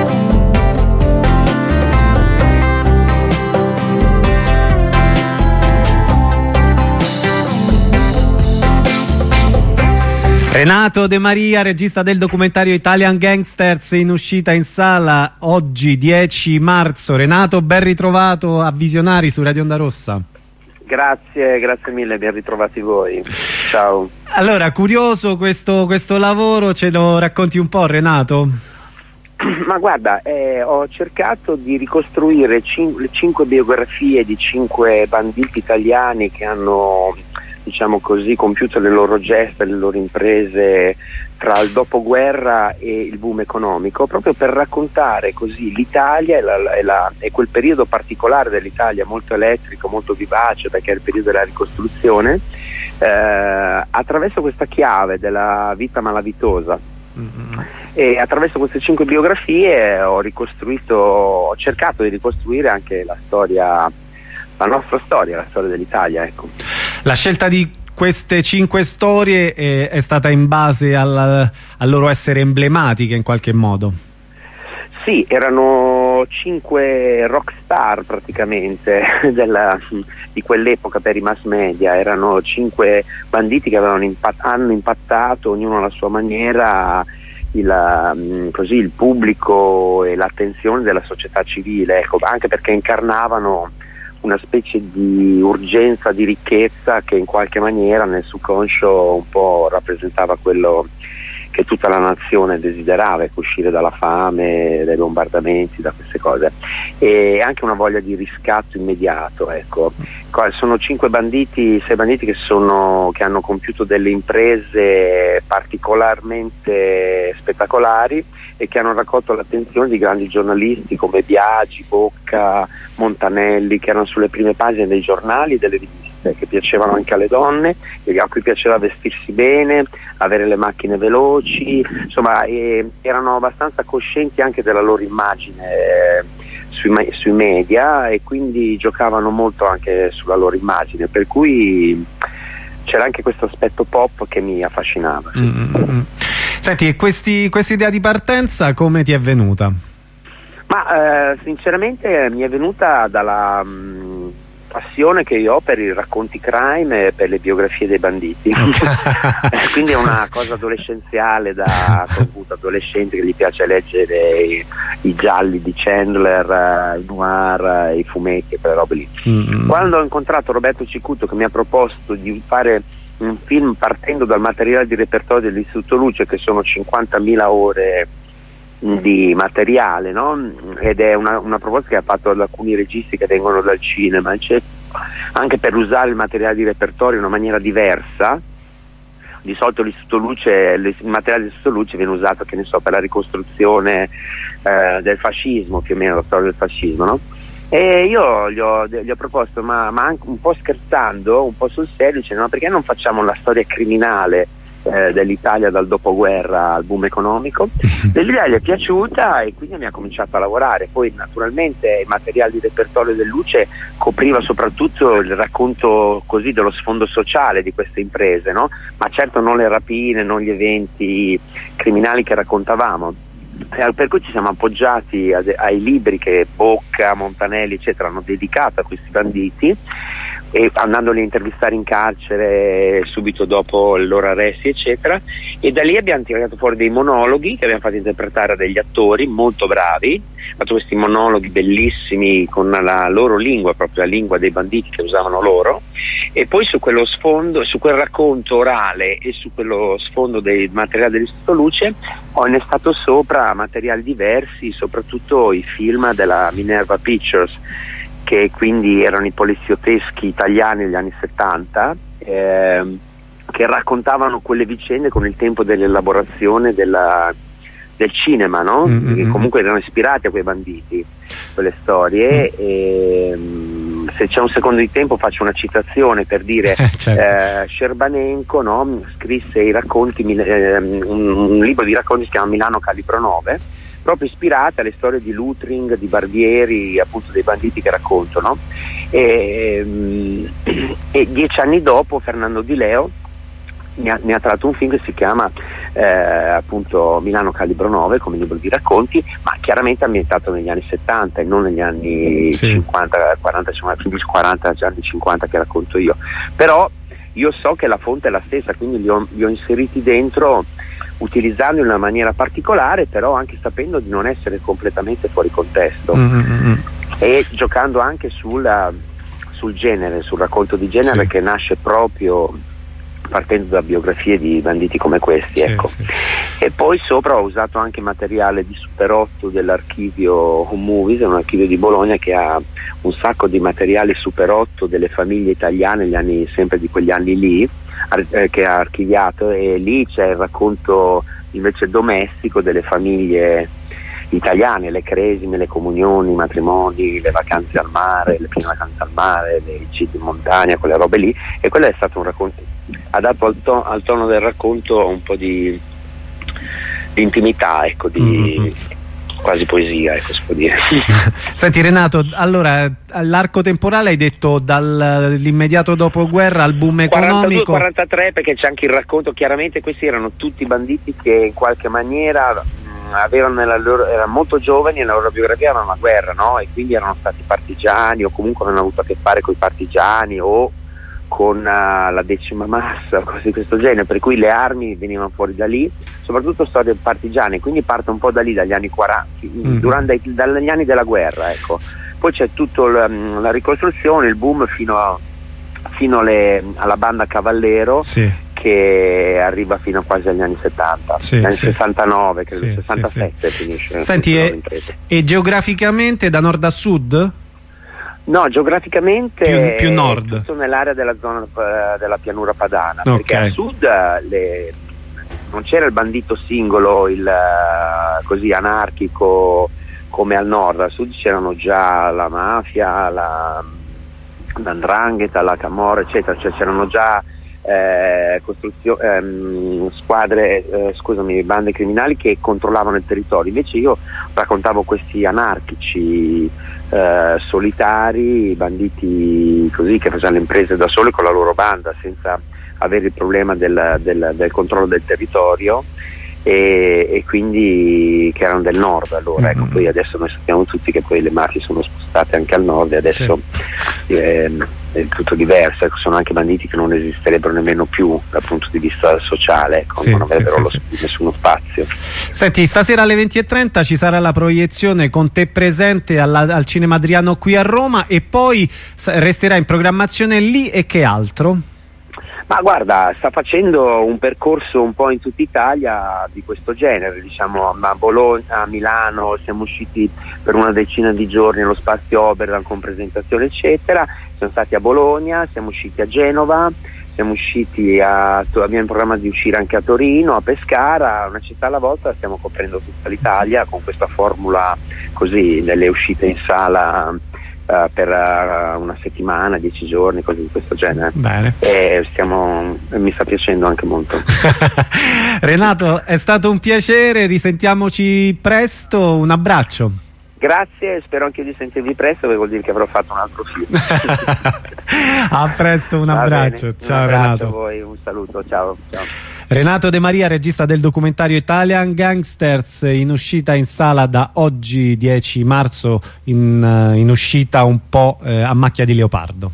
Renato De Maria, regista del documentario Italian Gangsters, in uscita in sala oggi dieci marzo. Renato, ben ritrovato a Visionari su Radio Onda Rossa. Grazie, grazie mille, ben ritrovati voi. Ciao. Allora, curioso questo, questo lavoro, ce lo racconti un po', Renato? Ma guarda, eh, ho cercato di ricostruire cin- le cinque biografie di cinque banditi italiani che hanno, diciamo così, compiuto le loro gesta, le loro imprese tra il dopoguerra e il boom economico, proprio per raccontare così l'Italia e, la, e, la, e quel periodo particolare dell'Italia, molto elettrico, molto vivace, perché è il periodo della ricostruzione, eh, attraverso questa chiave della vita malavitosa. Mm-hmm. E attraverso queste cinque biografie ho ricostruito, ho cercato di ricostruire anche la storia, la nostra storia, la storia dell'Italia, ecco. La scelta di queste cinque storie è, è stata in base al, al loro essere emblematiche in qualche modo? Sì, erano cinque rock star praticamente della, di quell'epoca per i mass media, erano cinque banditi che avevano impatt- hanno impattato, ognuno alla sua maniera, il, così, il pubblico e l'attenzione della società civile, ecco, anche perché incarnavano una specie di urgenza di ricchezza che in qualche maniera nel subconscio un po' rappresentava quello che tutta la nazione desiderava, ecco, uscire dalla fame, dai bombardamenti, da queste cose, e anche una voglia di riscatto immediato, ecco. Sono cinque banditi, sei banditi che, sono, che hanno compiuto delle imprese particolarmente spettacolari e che hanno raccolto l'attenzione di grandi giornalisti come Biagi, Bocca, Montanelli, che erano sulle prime pagine dei giornali e delle riviste, che piacevano anche alle donne, a cui piaceva vestirsi bene, avere le macchine veloci, insomma eh, erano abbastanza coscienti anche della loro immagine eh, sui, sui media, e quindi giocavano molto anche sulla loro immagine, per cui c'era anche questo aspetto pop che mi affascinava. Sì. Mm-hmm. Senti, questi, questa idea di partenza come ti è venuta? Ma eh, sinceramente mi è venuta dalla mh, passione che io ho per i racconti crime e per le biografie dei banditi. Okay. Quindi è una cosa adolescenziale, da appunto, adolescente che gli piace leggere i, i gialli di Chandler, i noir, i fumetti e quelle robe lì. Mm-hmm. Quando ho incontrato Roberto Cicutto, che mi ha proposto di fare un film partendo dal materiale di repertorio dell'Istituto Luce, che sono cinquantamila ore di materiale, no? Ed è una, una proposta che ha fatto da alcuni registi che vengono dal cinema, cioè, anche per usare il materiale di repertorio in una maniera diversa. Di solito l'Istituto Luce, il materiale dell'Istituto Luce viene usato, che ne so, per la ricostruzione eh, del fascismo, più o meno la storia del fascismo, no? E io gli ho, gli ho proposto, ma, ma anche un po' scherzando, un po' sul serio, dicendo: ma perché non facciamo la storia criminale eh, dell'Italia dal dopoguerra al boom economico? L'idea gli è piaciuta e quindi mi ha cominciato a lavorare. Poi naturalmente il materiale di repertorio del Luce copriva soprattutto il racconto così dello sfondo sociale di queste imprese, no? Ma certo non le rapine, non gli eventi criminali che raccontavamo. Per cui ci siamo appoggiati a de- ai libri che Bocca, Montanelli eccetera hanno dedicato a questi banditi, e andandoli a intervistare in carcere subito dopo il loro arresti eccetera, e da lì abbiamo tirato fuori dei monologhi che abbiamo fatto interpretare a degli attori molto bravi, fatto questi monologhi bellissimi con la loro lingua, proprio la lingua dei banditi che usavano loro, e poi su quello sfondo, su quel racconto orale e su quello sfondo del materiale dell'Istituto Luce ho innestato sopra materiali diversi, soprattutto i film della Minerva Pictures, che quindi erano i poliziotteschi italiani degli anni settanta, eh, che raccontavano quelle vicende con il tempo dell'elaborazione della, del cinema, no? Mm-hmm. Che comunque erano ispirati a quei banditi, quelle storie. Mm. E, se c'è un secondo di tempo faccio una citazione per dire certo. eh, Scerbanenko, no? Scrisse i racconti, eh, un, un libro di racconti che si chiama Milano Calibro nove, proprio ispirate alle storie di Lutring, di Barbieri, appunto dei banditi che racconto, no? E, e dieci anni dopo Fernando Di Leo mi ha, mi ha tratto un film che si chiama eh, appunto Milano Calibro nove come libro di racconti, ma chiaramente ambientato negli anni settanta e non negli anni sì. cinquanta, quaranta, quindi quaranta anni cinquanta che racconto io. Però io so che la fonte è la stessa, quindi li ho, li ho inseriti dentro utilizzando in una maniera particolare, però anche sapendo di non essere completamente fuori contesto. Mm-hmm. E giocando anche sul, sul genere, sul racconto di genere sì. che nasce proprio partendo da biografie di banditi come questi, sì, ecco. Sì. E poi sopra ho usato anche materiale di Super otto dell'archivio Home Movies, è un archivio di Bologna che ha un sacco di materiale Super otto delle famiglie italiane, gli anni, sempre di quegli anni lì, ar- che ha archiviato, e lì c'è il racconto invece domestico delle famiglie italiane, le cresime, le comunioni, i matrimoni, le vacanze al mare, le prime vacanze al mare, le gite in montagna, quelle robe lì, e quello è stato un racconto, ha dato al, to- al tono del racconto un po' di, di intimità, ecco, di mm-hmm. quasi poesia, ecco, si può dire. Senti Renato, allora all'arco temporale hai detto dall'immediato dopoguerra al boom economico quarantadue quarantatré, perché c'è anche il racconto, chiaramente questi erano tutti banditi che in qualche maniera avevano nella loro, erano molto giovani e nella loro biografia avevano la guerra, no? E quindi erano stati partigiani o comunque avevano avuto a che fare con i partigiani o con uh, la decima massa o cose di questo genere, per cui le armi venivano fuori da lì, soprattutto storie partigiane, quindi parte un po' da lì, dagli anni quaranta, mm. durante, dagli anni della guerra, ecco. Poi c'è tutta la ricostruzione, il boom fino a fino alle, alla banda Cavallero, sì. che che arriva fino a quasi agli anni settanta, sì, anni sì. sessantanove, credo, sì, sessantasette sì, sì. finisce. Senti, e, e geograficamente da nord a sud? No, geograficamente più, più nord, tutto nell'area della zona uh, della pianura padana, okay. Perché a sud le, non c'era il bandito singolo, il uh, così anarchico come al nord. Al sud c'erano già la mafia, la, l'andrangheta, la camorra, eccetera, cioè c'erano già eh, costruzio- ehm, squadre, eh, scusami, bande criminali che controllavano il territorio. Invece io raccontavo questi anarchici eh, solitari, banditi così, che facevano le imprese da soli con la loro banda senza avere il problema del, del, del controllo del territorio, e, e quindi che erano del nord allora. Mm-hmm. Ecco, poi adesso noi sappiamo tutti che poi le mafie sono spostate anche al nord e adesso sì. eh, è tutto diverso, ecco, sono anche banditi che non esisterebbero nemmeno più dal punto di vista sociale, sì, non avrebbero sì, sì, lo, sì. nessuno spazio. Senti, stasera alle venti e trenta ci sarà la proiezione con te presente alla, al Cinema Adriano qui a Roma, e poi resterà in programmazione lì, e che altro? Ma guarda, sta facendo un percorso un po' in tutta Italia di questo genere, diciamo a Bologna, a Milano, siamo usciti per una decina di giorni allo Spazio Oberdan con presentazione eccetera, siamo stati a Bologna, siamo usciti a Genova, siamo usciti a, abbiamo in programma di uscire anche a Torino, a Pescara, una città alla volta, stiamo coprendo tutta l'Italia con questa formula così delle uscite in sala Uh, per uh, una settimana, dieci giorni, cose di questo genere. Bene. E stiamo, mi sta piacendo anche molto. Renato, è stato un piacere, risentiamoci presto, un abbraccio. Grazie, spero anche di sentirvi presto, perché vuol dire che avrò fatto un altro film. A presto, un abbraccio. Ciao, un abbraccio Renato. A voi, un saluto, ciao, ciao. Renato De Maria, regista del documentario Italian Gangsters, in uscita in sala da oggi dieci marzo, in, in uscita un po' eh, a macchia di leopardo.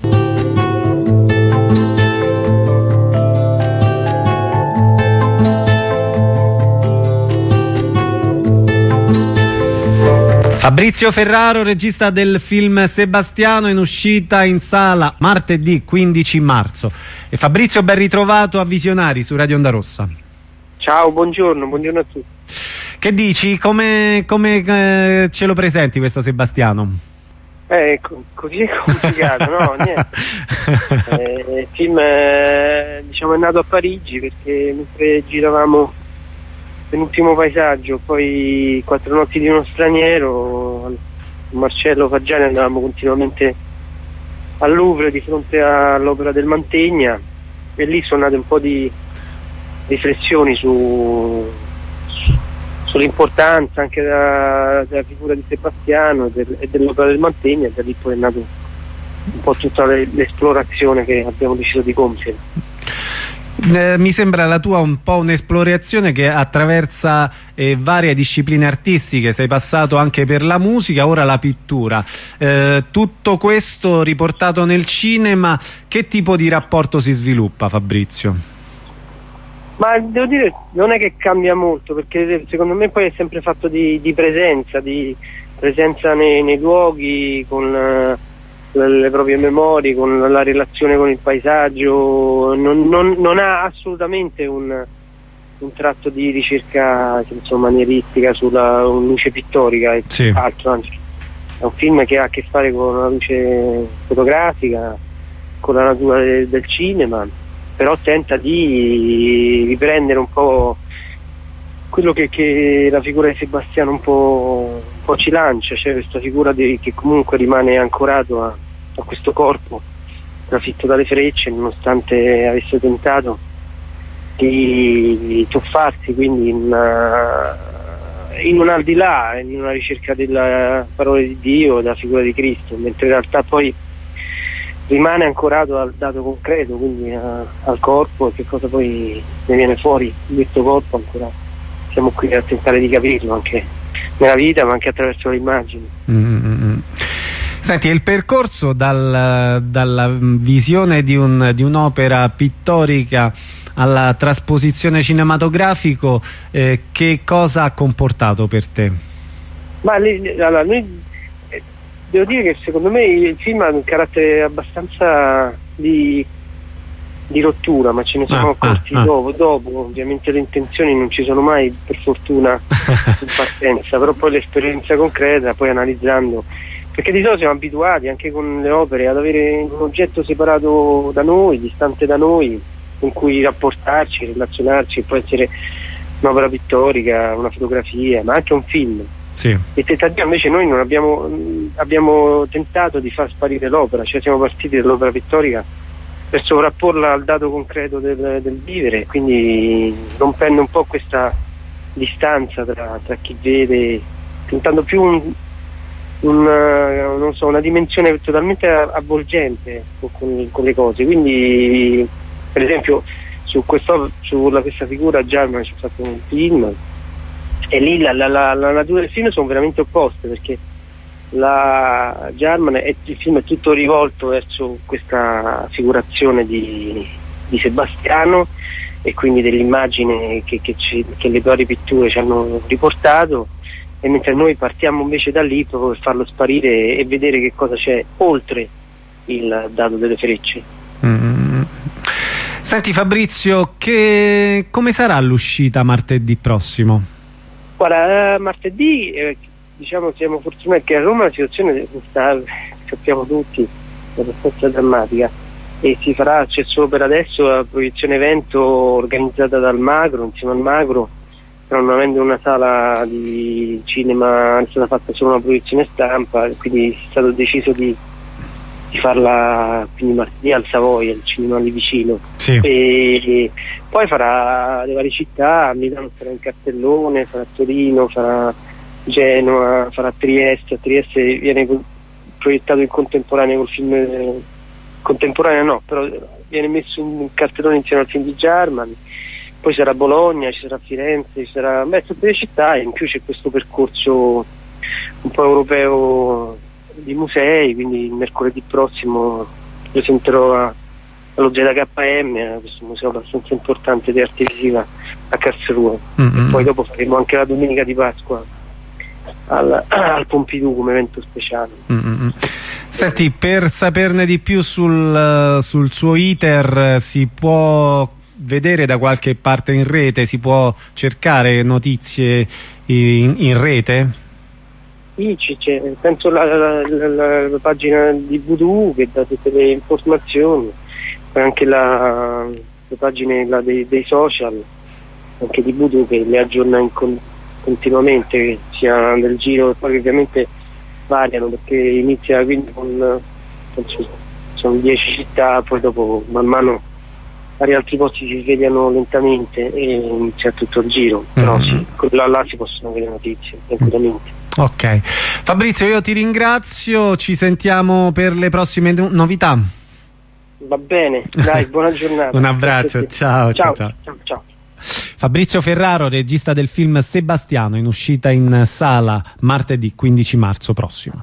Fabrizio Ferraro, regista del film Sebastiano, in uscita in sala martedì quindici marzo. E Fabrizio, ben ritrovato a Visionari su Radio Onda Rossa. Ciao, buongiorno, buongiorno a tutti. Che dici? Come, come eh, ce lo presenti questo Sebastiano? Eh, co- così è complicato, no? Niente. Eh, il film è, diciamo, è nato a Parigi perché mentre giravamo Penultimo paesaggio, poi Quattro notti di uno straniero, Marcello Faggiani, andavamo continuamente al Louvre di fronte all'opera del Mantegna, e lì sono nate un po' di riflessioni su, su, sull'importanza anche della, della figura di Sebastiano e, del, e dell'opera del Mantegna, e da lì poi è nato un po' tutta l'esplorazione che abbiamo deciso di compiere. Eh, mi sembra la tua un po' un'esplorazione che attraversa eh, varie discipline artistiche. Sei passato anche per la musica, ora la pittura. Eh, tutto questo riportato nel cinema, che tipo di rapporto si sviluppa, Fabrizio? Ma devo dire, non è che cambia molto, perché secondo me poi è sempre fatto di, di presenza, di presenza nei, nei luoghi, con uh, le proprie memorie, con la relazione con il paesaggio. Non, non, non ha assolutamente un, un tratto di ricerca, insomma, manieristica sulla luce pittorica e sì. altro, anzi è un film che ha a che fare con la luce fotografica, con la natura de, del cinema, però tenta di riprendere un po' quello che, che la figura di Sebastiano un po', un po' ci lancia, cioè questa figura di, che comunque rimane ancorato a, a questo corpo trafitto dalle frecce, nonostante avesse tentato di, di tuffarsi quindi in, una, in un aldilà, in una ricerca della parola di Dio, della figura di Cristo, mentre in realtà poi rimane ancorato al dato concreto, quindi a, al corpo, e che cosa poi ne viene fuori di questo corpo. Ancora siamo qui a tentare di capirlo anche nella vita, ma anche attraverso le immagini. Mm-hmm. Senti, il percorso dal, dalla visione di, un, di un'opera pittorica alla trasposizione cinematografico, eh, che cosa ha comportato per te? Ma allora, noi devo dire che secondo me il film ha un carattere abbastanza di di rottura, ma ce ne siamo ah, accorti ah, dopo, dopo, ovviamente le intenzioni non ci sono mai per fortuna in partenza, però poi l'esperienza concreta, poi analizzando, perché di solito siamo abituati anche con le opere ad avere un oggetto separato da noi, distante da noi, con cui rapportarci, relazionarci, può essere un'opera pittorica, una fotografia, ma anche un film. Sì. E tentativo invece noi non abbiamo, abbiamo tentato di far sparire l'opera, cioè siamo partiti dall'opera pittorica per sovrapporla al dato concreto del, del vivere, quindi rompendo un po' questa distanza tra, tra chi vede, tentando più un, un, non so, una dimensione totalmente avvolgente con, con le cose. Quindi per esempio su questo, sulla questa figura Jarman ci ho fatto un film e lì la, la, la, la natura del film sono veramente opposte, perché la Jarman è, il film è tutto rivolto verso questa figurazione di, di Sebastiano e quindi dell'immagine che, che, ci, che le varie pitture ci hanno riportato, e mentre noi partiamo invece da lì proprio per farlo sparire e vedere che cosa c'è oltre il dato delle frecce. Mm. Senti Fabrizio, che, come sarà l'uscita martedì prossimo? Guarda, eh, martedì eh, diciamo siamo fortunati che a Roma la situazione sta, sappiamo tutti, è abbastanza drammatica, e si farà, c'è solo per adesso la proiezione evento organizzata dal Magro, insieme al Magro, però non avendo una sala di cinema è stata fatta solo una proiezione stampa, quindi è stato deciso di, di farla quindi martedì al Savoia, il cinema lì vicino. Sì. E poi farà le varie città, a Milano farà in Castellone, farà a Torino, farà Genova, farà a Trieste. A Trieste viene proiettato in contemporanea col film, eh, contemporanea no, però viene messo un cartellone insieme al film di Jarman. Poi sarà Bologna, ci sarà Firenze, ci sarà beh, tutte le città, e in più c'è questo percorso un po' europeo di musei, quindi il mercoledì prossimo presenterò a, allo Z K M, a questo museo abbastanza importante di arte visiva a Karlsruhe. Mm-hmm. E poi dopo faremo anche la domenica di Pasqua al, al Pompidou come evento speciale. Mm-hmm. Senti, per saperne di più sul, sul suo iter si può vedere da qualche parte in rete, si può cercare notizie in, in rete? Sì, c'è, penso la, la, la, la pagina di Voodoo che dà tutte le informazioni, poi anche la, le pagine la dei, dei social, anche di Voodoo che le aggiorna in con, continuamente, sia nel giro, poi ovviamente variano perché inizia quindi con, penso, sono dieci città, poi dopo man mano vari altri posti si svegliano lentamente e inizia tutto il giro, però mm-hmm. sì, là, là si possono vedere notizie tranquillamente. Ok, Fabrizio, io ti ringrazio, ci sentiamo per le prossime novità. Va bene, dai, buona giornata. Un abbraccio, ciao ciao, ciao ciao ciao. Fabrizio Ferraro, regista del film Sebastiano, in uscita in sala martedì quindici marzo prossimo.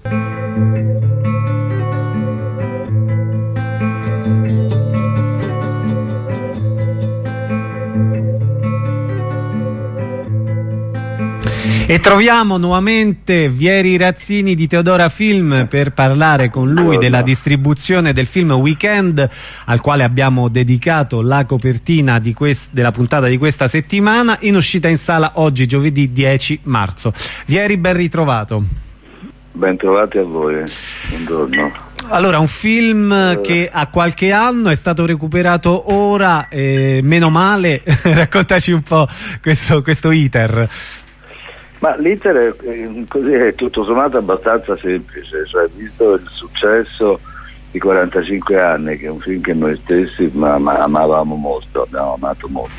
E troviamo nuovamente Vieri Razzini di Teodora Film per parlare con lui della distribuzione del film Weekend, al quale abbiamo dedicato la copertina di della puntata di questa settimana, in uscita in sala oggi giovedì dieci marzo. Vieri, ben ritrovato. Ben trovati a voi, buongiorno. Allora, un film che ha qualche anno, è stato recuperato ora, eh, meno male. Raccontaci un po' questo, questo iter. Ma l'iter è, così, è tutto sommato abbastanza semplice, cioè visto il successo di quarantacinque anni, che è un film che noi stessi ma, ma, amavamo molto, abbiamo amato molto,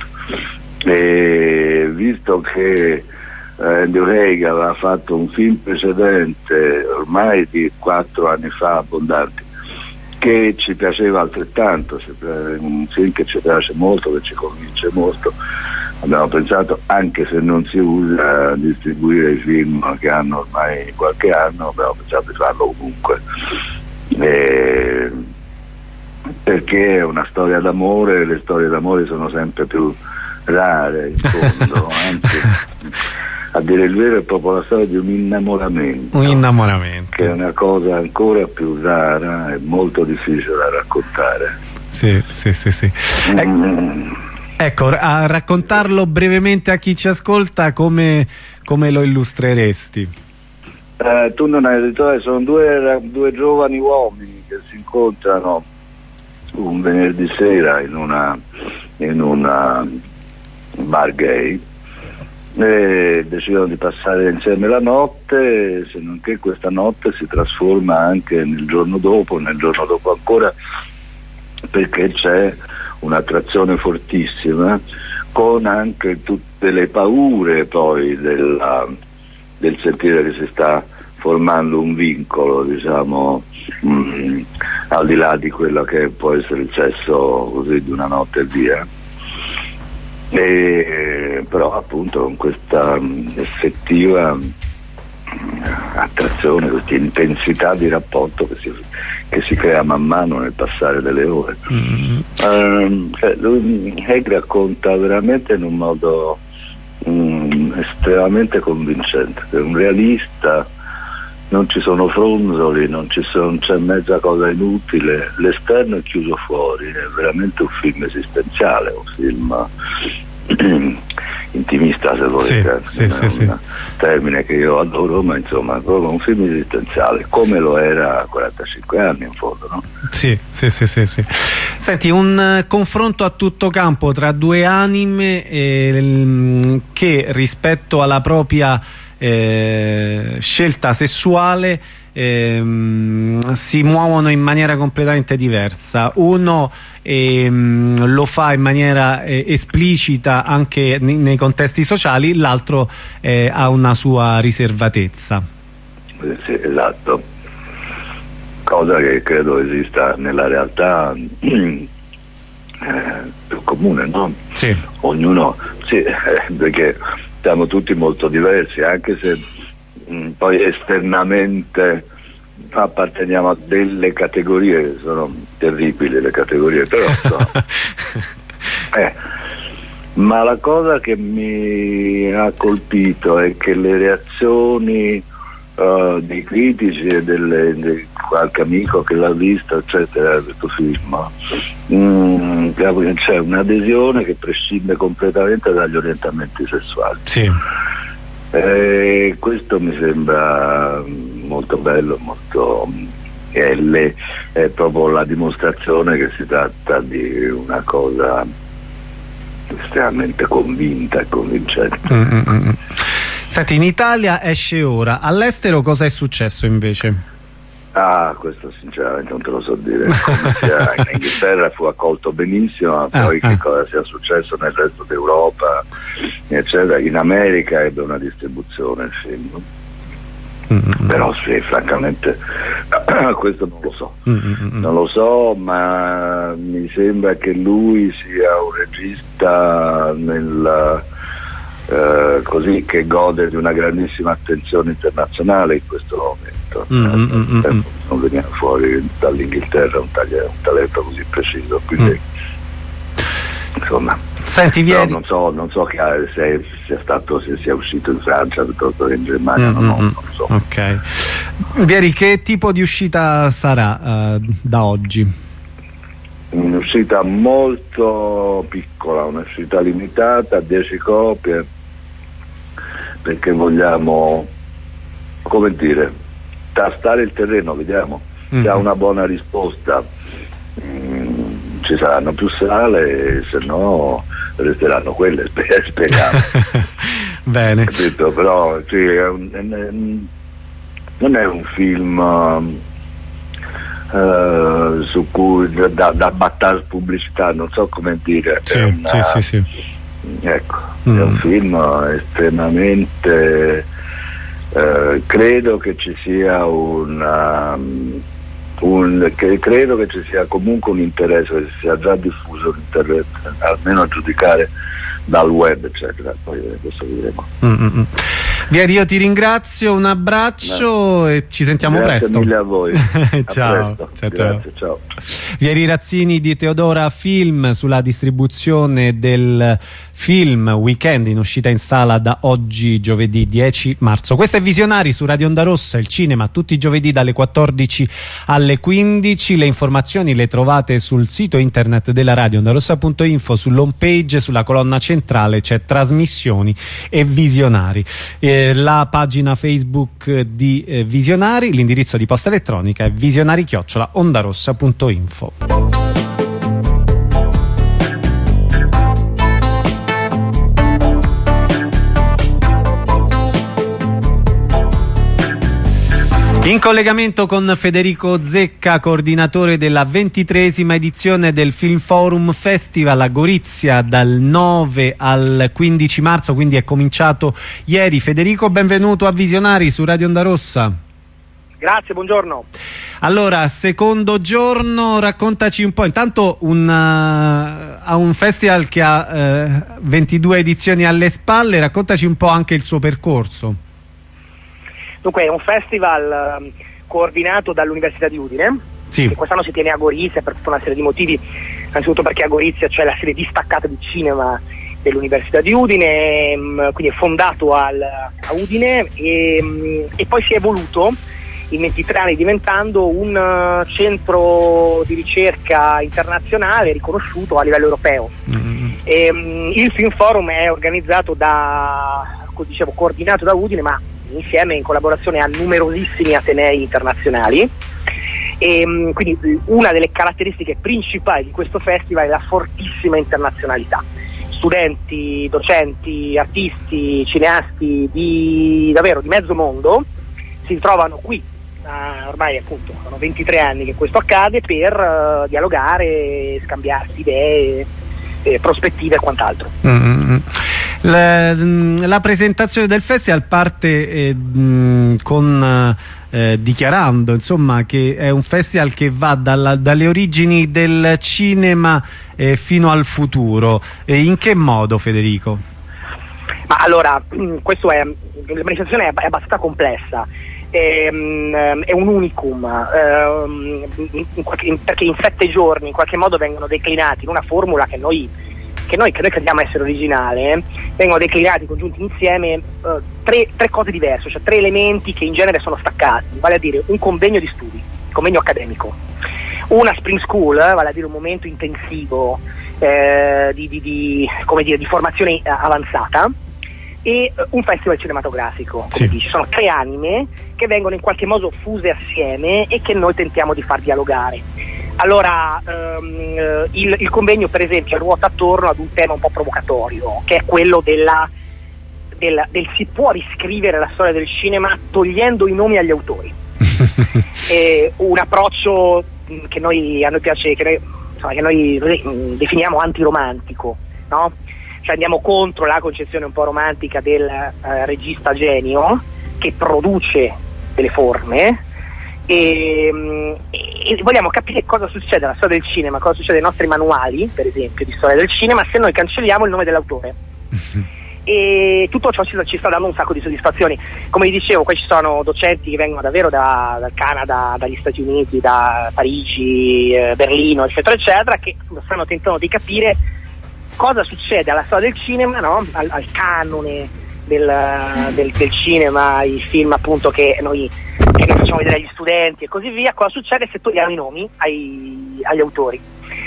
e visto che eh, Andrew Haigh aveva fatto un film precedente ormai di quattro anni fa abbondanti, che ci piaceva altrettanto, un film che ci piace molto, che ci convince molto, abbiamo pensato, anche se non si usa distribuire i film che hanno ormai qualche anno, abbiamo pensato di farlo ovunque, e perché è una storia d'amore, le storie d'amore sono sempre più rare in fondo, anzi a dire il vero è proprio la storia di un innamoramento, un innamoramento che è una cosa ancora più rara e molto difficile da raccontare. sì, sì, sì, sì. Mm. Ecco, a raccontarlo brevemente a chi ci ascolta, come, come lo illustreresti? Eh, tu non hai detto, sono due, due giovani uomini che si incontrano un venerdì sera in una, in una bar gay e decidono di passare insieme la notte, se non che questa notte si trasforma anche nel giorno dopo, nel giorno dopo ancora, perché c'è un'attrazione fortissima, con anche tutte le paure poi della, del sentire che si sta formando un vincolo, diciamo, mh, al di là di quello che può essere il sesso così di una notte e via. E, però appunto con questa mh, effettiva mh, attrazione, questa intensità di rapporto che si, che si crea man mano nel passare delle ore. Mm. Um, cioè, lui, Haig racconta veramente in un modo um, estremamente convincente, è un realista, non ci sono fronzoli, non ci sono, c'è mezza cosa inutile, l'esterno è chiuso fuori, è veramente un film esistenziale, un film intimista, se volete, sì, sì, è sì, un sì. termine che io adoro, ma insomma è proprio un film esistenziale, come lo era a quarantacinque anni in fondo, no? Sì, sì, sì, sì, sì. Senti, un uh, confronto a tutto campo tra due anime eh, che rispetto alla propria eh, scelta sessuale ehm, si muovono in maniera completamente diversa. Uno ehm, lo fa in maniera eh, esplicita anche nei, nei contesti sociali, l'altro eh, ha una sua riservatezza. Eh, sì, esatto, cosa che credo esista nella realtà eh, più comune, no? Sì. Ognuno, sì, eh, perché siamo tutti molto diversi, anche se mh, poi esternamente apparteniamo a delle categorie che sono terribili, le categorie, però no. eh, ma la cosa che mi ha colpito è che le reazioni uh, dei critici e delle, di qualche amico che l'ha visto eccetera, questo film, mm, c'è un'adesione che prescinde completamente dagli orientamenti sessuali. Sì. Eh, questo mi sembra molto bello, molto è, le, è proprio la dimostrazione che si tratta di una cosa estremamente convinta e convincente. Mm, mm, mm. Senti, in Italia esce ora, all'estero cosa è successo invece? Ah, questo sinceramente non te lo so dire. Come sia, in Inghilterra fu accolto benissimo, ma poi ah, che ah. cosa sia successo nel resto d'Europa, eccetera. In America ebbe una distribuzione il film. Mm-hmm. Però sì, francamente questo non lo so. Mm-hmm. Non lo so, ma mi sembra che lui sia un regista nel, eh, così, che gode di una grandissima attenzione internazionale in questo momento. Mm-hmm. Eh, non veniva fuori dall'Inghilterra un, taglia, un talento così preciso, quindi mm. insomma. Senti, Vieri... non so, non so che se sia stato, se sia uscito in Francia piuttosto che in Germania, mm-hmm. non, non so. Ok. Vieri, che tipo di uscita sarà uh, da oggi? Un'uscita molto piccola, un'uscita limitata, dieci copie, perché vogliamo, come dire, tastare il terreno, vediamo. Mm-hmm. Se ha una buona risposta mh, ci saranno più sale, se no resteranno quelle, speriamo. Bene. Capito? Però sì, è un, è, non è un film uh, su cui da, da battaglia pubblicità, non so come dire. Sì, una, sì, sì, sì. Ecco, mm. è un film estremamente uh, credo che ci sia una um, Un, che credo che ci sia comunque un interesse, che si sia già diffuso l'internet, almeno a giudicare dal web eccetera, poi adesso vedremo. Mm-hmm. Vieri, io ti ringrazio, un abbraccio no. e ci sentiamo Grazie presto. Grazie mille a voi. Ciao. A presto. Ciao, Grazie, ciao. ciao. Vieri Razzini di Teodora Film sulla distribuzione del film Weekend, in uscita in sala da oggi giovedì dieci marzo. Questo è Visionari su Radio Onda Rossa, il cinema tutti i giovedì dalle quattordici alle quindici. Le informazioni le trovate sul sito internet della radio ondarossa punto info, sull'home page, sulla colonna centrale c'è trasmissioni e Visionari, eh, la pagina Facebook di eh, Visionari, l'indirizzo di posta elettronica è visionari chiocciola ondarossa punto info. In collegamento con Federico Zecca, coordinatore della ventitreesima edizione del Film Forum Festival a Gorizia dal nove al quindici marzo, quindi è cominciato ieri. Federico, benvenuto a Visionari su Radio Onda Rossa. Grazie, buongiorno. Allora, secondo giorno, raccontaci un po', intanto un, uh, a un festival che ha uh, ventidue edizioni alle spalle, raccontaci un po' anche il suo percorso. Dunque è un festival uh, coordinato dall'Università di Udine, sì, che quest'anno si tiene a Gorizia per tutta una serie di motivi, innanzitutto perché a Gorizia c'è la sede distaccata di cinema dell'Università di Udine, um, quindi è fondato al, a Udine e, um, e poi si è evoluto in ventitré anni diventando un uh, centro di ricerca internazionale riconosciuto a livello europeo. Mm-hmm. E, um, il Film Forum è organizzato da, come dicevo, coordinato da Udine, ma insieme in collaborazione a numerosissimi atenei internazionali, e quindi una delle caratteristiche principali di questo festival è la fortissima internazionalità. Studenti, docenti, artisti, cineasti di davvero di mezzo mondo si trovano qui, uh, ormai appunto sono ventitré anni che questo accade, per uh, dialogare, scambiarsi idee, eh, prospettive e quant'altro. Mm-hmm. La, la presentazione del festival parte eh, mh, con eh, dichiarando insomma che è un festival che va dalla, dalle origini del cinema eh, fino al futuro. E in che modo, Federico? Ma allora, questo è, la manifestazione è, è abbastanza complessa. È, è un unicum, ehm, in qualche, in, perché in sette giorni in qualche modo vengono declinati in una formula che noi che noi, che noi crediamo essere originale, eh, vengono declinati, congiunti insieme eh, tre, tre cose diverse, cioè tre elementi che in genere sono staccati, vale a dire un convegno di studi, convegno accademico, una spring school, eh, vale a dire un momento intensivo eh, di, di, di, come dire, di formazione avanzata, e un festival cinematografico. Come sì. dici, sono tre anime che vengono in qualche modo fuse assieme e che noi tentiamo di far dialogare. Allora, um, il, il convegno per esempio ruota attorno ad un tema un po' provocatorio, che è quello della, del, del si può riscrivere la storia del cinema togliendo i nomi agli autori. È un approccio che noi, a noi piace, che noi, insomma, che noi definiamo antiromantico, no? Cioè andiamo contro la concezione un po' romantica del uh, regista genio che produce delle forme, e, e vogliamo capire cosa succede alla storia del cinema, cosa succede ai nostri manuali, per esempio, di storia del cinema, se noi cancelliamo il nome dell'autore. E tutto ciò ci, ci sta dando un sacco di soddisfazioni. Come vi dicevo, qui ci sono docenti che vengono davvero da, dal Canada, dagli Stati Uniti, da Parigi, eh, Berlino, eccetera, eccetera, che stanno tentando di capire cosa succede alla storia del cinema, no? al, al canone del, del, del cinema, i film appunto che noi, che noi facciamo vedere agli studenti e così via, cosa succede se togliamo i nomi ai, agli autori.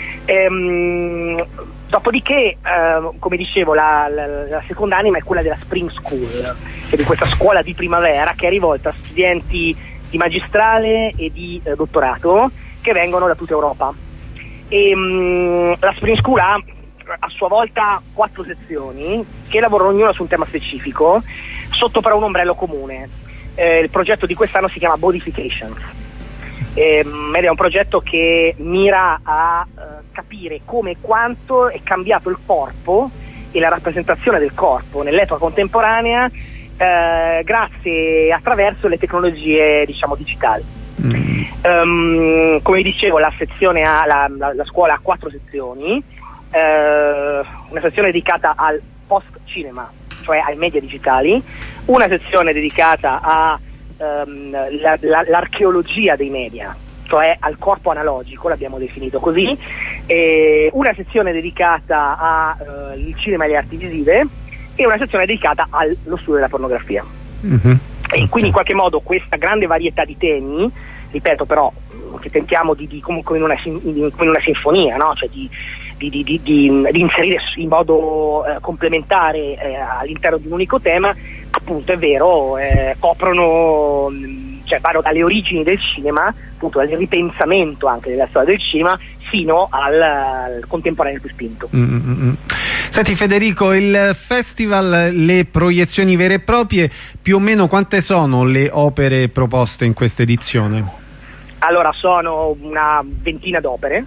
Ehm, dopodiché, eh, come dicevo, la, la, la seconda anima è quella della Spring School, che è di questa scuola di primavera che è rivolta a studenti di magistrale e di eh, dottorato che vengono da tutta Europa. E, mh, la Spring School ha a sua volta quattro sezioni che lavorano ognuna su un tema specifico sotto però un ombrello comune. Eh, il progetto di quest'anno si chiama Bodifications ehm, ed è un progetto che mira a eh, capire come e quanto è cambiato il corpo e la rappresentazione del corpo nell'epoca contemporanea eh, grazie attraverso le tecnologie, diciamo, digitali. Mm. Um, come dicevo, la sezione ha la, la, la scuola ha quattro sezioni. Uh, una sezione dedicata al post cinema, cioè ai media digitali, una sezione dedicata a um, la, la, l'archeologia dei media, cioè al corpo analogico, l'abbiamo definito così, e una sezione dedicata al uh, cinema e alle arti visive e una sezione dedicata allo studio della pornografia. Mm-hmm. E quindi in qualche modo questa grande varietà di temi, ripeto però, che tentiamo di, di comunque in una, in una sinfonia, no? Cioè di, di, di, di, di, di inserire in modo eh, complementare eh, all'interno di un unico tema, appunto è vero, eh, coprono, cioè vanno dalle origini del cinema, appunto dal ripensamento anche della storia del cinema fino al, al contemporaneo più spinto. Mm-hmm. Senti Federico, il festival, le proiezioni vere e proprie, più o meno quante sono le opere proposte in questa edizione? Allora sono una ventina d'opere.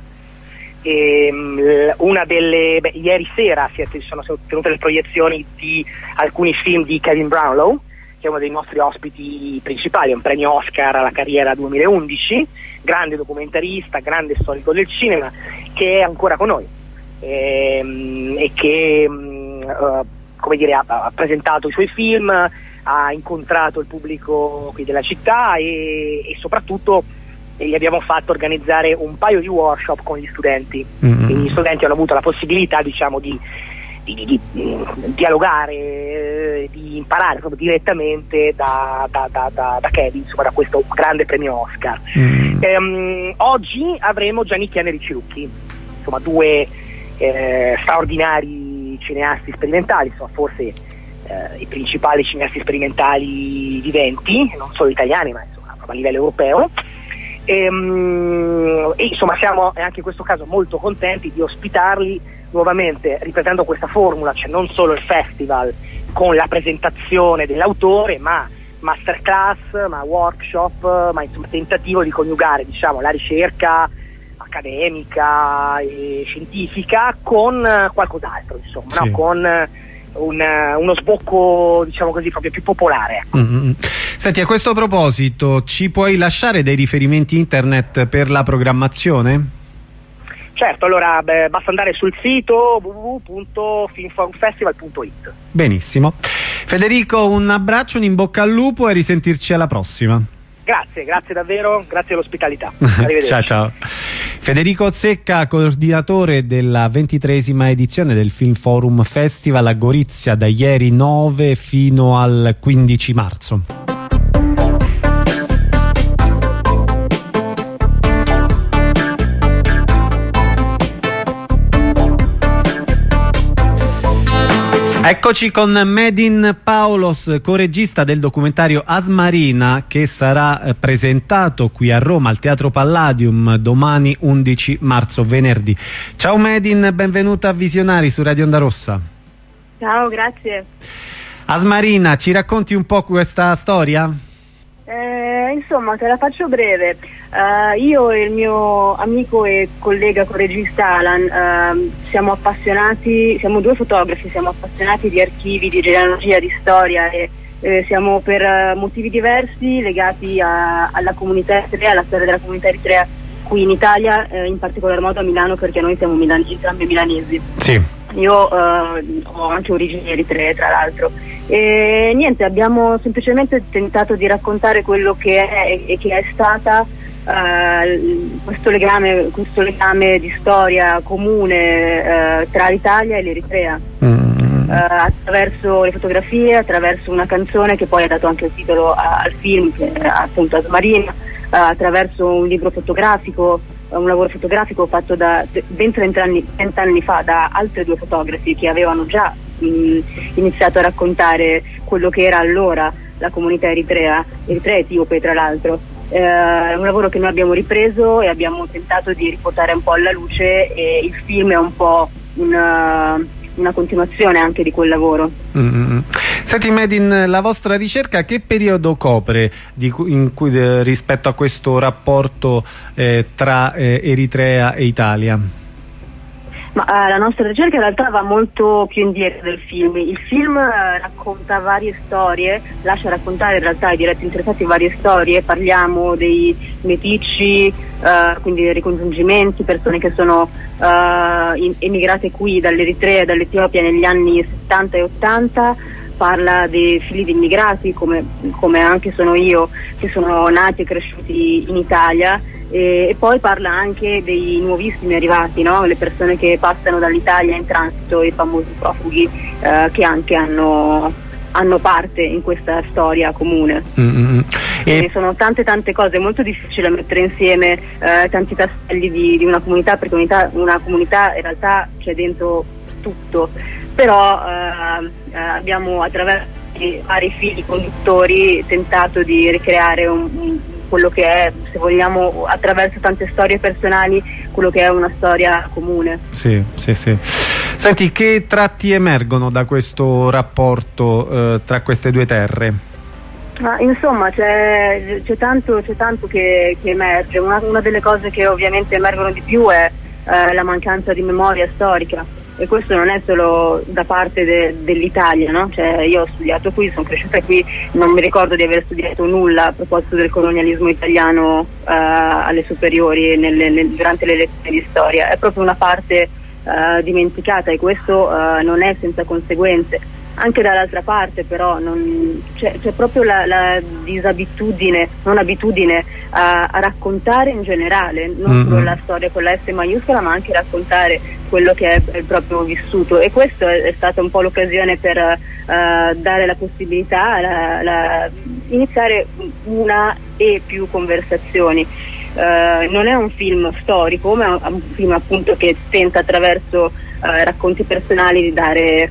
E, um, una delle beh, ieri sera si sono tenute le proiezioni di alcuni film di Kevin Brownlow, che è uno dei nostri ospiti principali, è un premio Oscar alla carriera duemilaundici, grande documentarista, grande storico del cinema, che è ancora con noi e, um, e che um, uh, come dire, ha, ha presentato i suoi film, ha incontrato il pubblico qui della città e, e soprattutto e gli abbiamo fatto organizzare un paio di workshop con gli studenti. Mm-hmm. Quindi gli studenti hanno avuto la possibilità, diciamo, di, di, di, di, di dialogare, di imparare proprio direttamente da, da, da, da, da Kevin, insomma, da questo grande premio Oscar. Mm-hmm. Ehm, oggi avremo Gianni Chiane e Ricci Lucchi, insomma due eh, straordinari cineasti sperimentali, insomma forse eh, i principali cineasti sperimentali viventi, non solo italiani ma insomma a livello europeo. E, um, e insomma siamo anche in questo caso molto contenti di ospitarli nuovamente, ripetendo questa formula, cioè non solo il festival con la presentazione dell'autore, ma masterclass, ma workshop, ma insomma tentativo di coniugare, diciamo, la ricerca accademica e scientifica con qualcos'altro, insomma, sì. no? con Un, uno sbocco, diciamo così, proprio più popolare. Mm-hmm. Senti, a questo proposito ci puoi lasciare dei riferimenti internet per la programmazione? Certo, allora beh, basta andare sul sito w w w punto filmforumfestival punto i t. Benissimo. Federico, un abbraccio, un in bocca al lupo e risentirci alla prossima. Grazie, grazie davvero, grazie all'ospitalità. Arrivederci. Ciao ciao. Federico Zecca, coordinatore della ventitreesima edizione del Film Forum Festival a Gorizia, da ieri nove fino al quindici marzo. Eccoci con Medin Paulos, coregista del documentario Asmarina, che sarà eh, presentato qui a Roma al Teatro Palladium domani undici marzo, venerdì. Ciao Medin, benvenuta a Visionari su Radio Onda Rossa. Ciao, grazie. Asmarina, ci racconti un po' questa storia? Eh, insomma, te la faccio breve. Uh, io e il mio amico e collega coregista Alan uh, siamo appassionati, siamo due fotografi, siamo appassionati di archivi, di genealogia, di storia e eh, siamo per uh, motivi diversi legati a, alla comunità eritrea, alla storia della comunità eritrea qui in Italia, eh, in particolar modo a Milano, perché noi siamo milan- entrambi milanesi. Sì. Io uh, ho anche origini eritree, tra l'altro. E niente, abbiamo semplicemente tentato di raccontare quello che è e che è stata uh, questo legame, questo legame di storia comune uh, tra l'Italia e l'Eritrea, mm. uh, attraverso le fotografie, attraverso una canzone che poi ha dato anche il titolo a, al film, che è appunto Asmarina, uh, attraverso un libro fotografico, un lavoro fotografico fatto da ben trenta anni fa da altri due fotografi che avevano già mh, iniziato a raccontare quello che era allora la comunità eritrea, eritrea etiope tra l'altro. Eh, è un lavoro che noi abbiamo ripreso e abbiamo tentato di riportare un po' alla luce, e il film è un po' una, una continuazione anche di quel lavoro. Mm-hmm. Senti Medin, la vostra ricerca che periodo copre di cu- in cui, eh, rispetto a questo rapporto eh, tra eh, Eritrea e Italia? Ma uh, la nostra ricerca in realtà va molto più indietro del film. Il film uh, racconta varie storie, lascia raccontare in realtà ai diretti interessati varie storie. Parliamo dei meticci, uh, quindi dei ricongiungimenti, persone che sono uh, in- emigrate qui dall'Eritrea e dall'Etiopia negli anni settanta e ottanta. Parla dei figli di immigrati, come, come anche sono io, che sono nati e cresciuti in Italia, E, e poi parla anche dei nuovissimi arrivati, no? Le persone che passano dall'Italia in transito, i famosi profughi eh, che anche hanno, hanno parte in questa storia comune. Mm-hmm. E sono tante tante cose, è molto difficile mettere insieme eh, tanti tasselli di, di una comunità, perché unità, una comunità in realtà c'è dentro tutto, però eh, eh, abbiamo attraverso i vari fili conduttori tentato di ricreare un, un quello che è, se vogliamo, attraverso tante storie personali, quello che è una storia comune. Sì, sì, sì. Senti, che tratti emergono da questo rapporto eh, tra queste due terre? Ah, insomma, c'è, c'è tanto, c'è tanto che, che emerge. Una, una delle cose che ovviamente emergono di più è eh, la mancanza di memoria storica. E questo non è solo da parte de, dell'Italia, no? Cioè, io ho studiato qui, sono cresciuta qui, non mi ricordo di aver studiato nulla a proposito del colonialismo italiano uh, alle superiori nelle, nel, durante le lezioni di storia. È proprio una parte uh, dimenticata, e questo uh, non è senza conseguenze. Anche dall'altra parte però non, c'è, c'è proprio la, la disabitudine, non abitudine a, a raccontare in generale, non Mm-hmm. solo la storia con la S maiuscola, ma anche raccontare quello che è il proprio vissuto. E questo è, è stata un po' l'occasione per uh, dare la possibilità, la, la, iniziare una e più conversazioni. Uh, non è un film storico, ma è un film appunto che tenta attraverso uh, racconti personali di dare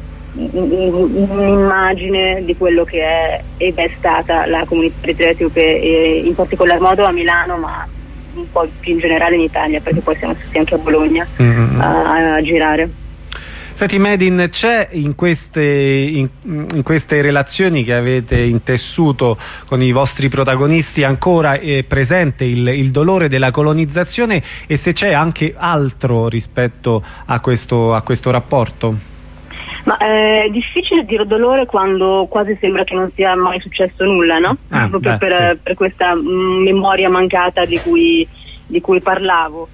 un'immagine di quello che è ed è stata la comunità eritrea etiope, e in particolar modo a Milano, ma un po' più in generale in Italia, perché poi siamo stati anche a Bologna mm-hmm. a, a girare. Senti Medin, c'è in queste, in, in queste relazioni che avete intessuto con i vostri protagonisti ancora eh, presente il, il dolore della colonizzazione, e se c'è anche altro rispetto a questo, a questo rapporto? Ma è difficile dire dolore quando quasi sembra che non sia mai successo nulla, no? Ah, proprio beh, per, sì. per questa mh, memoria mancata di cui, di cui parlavo.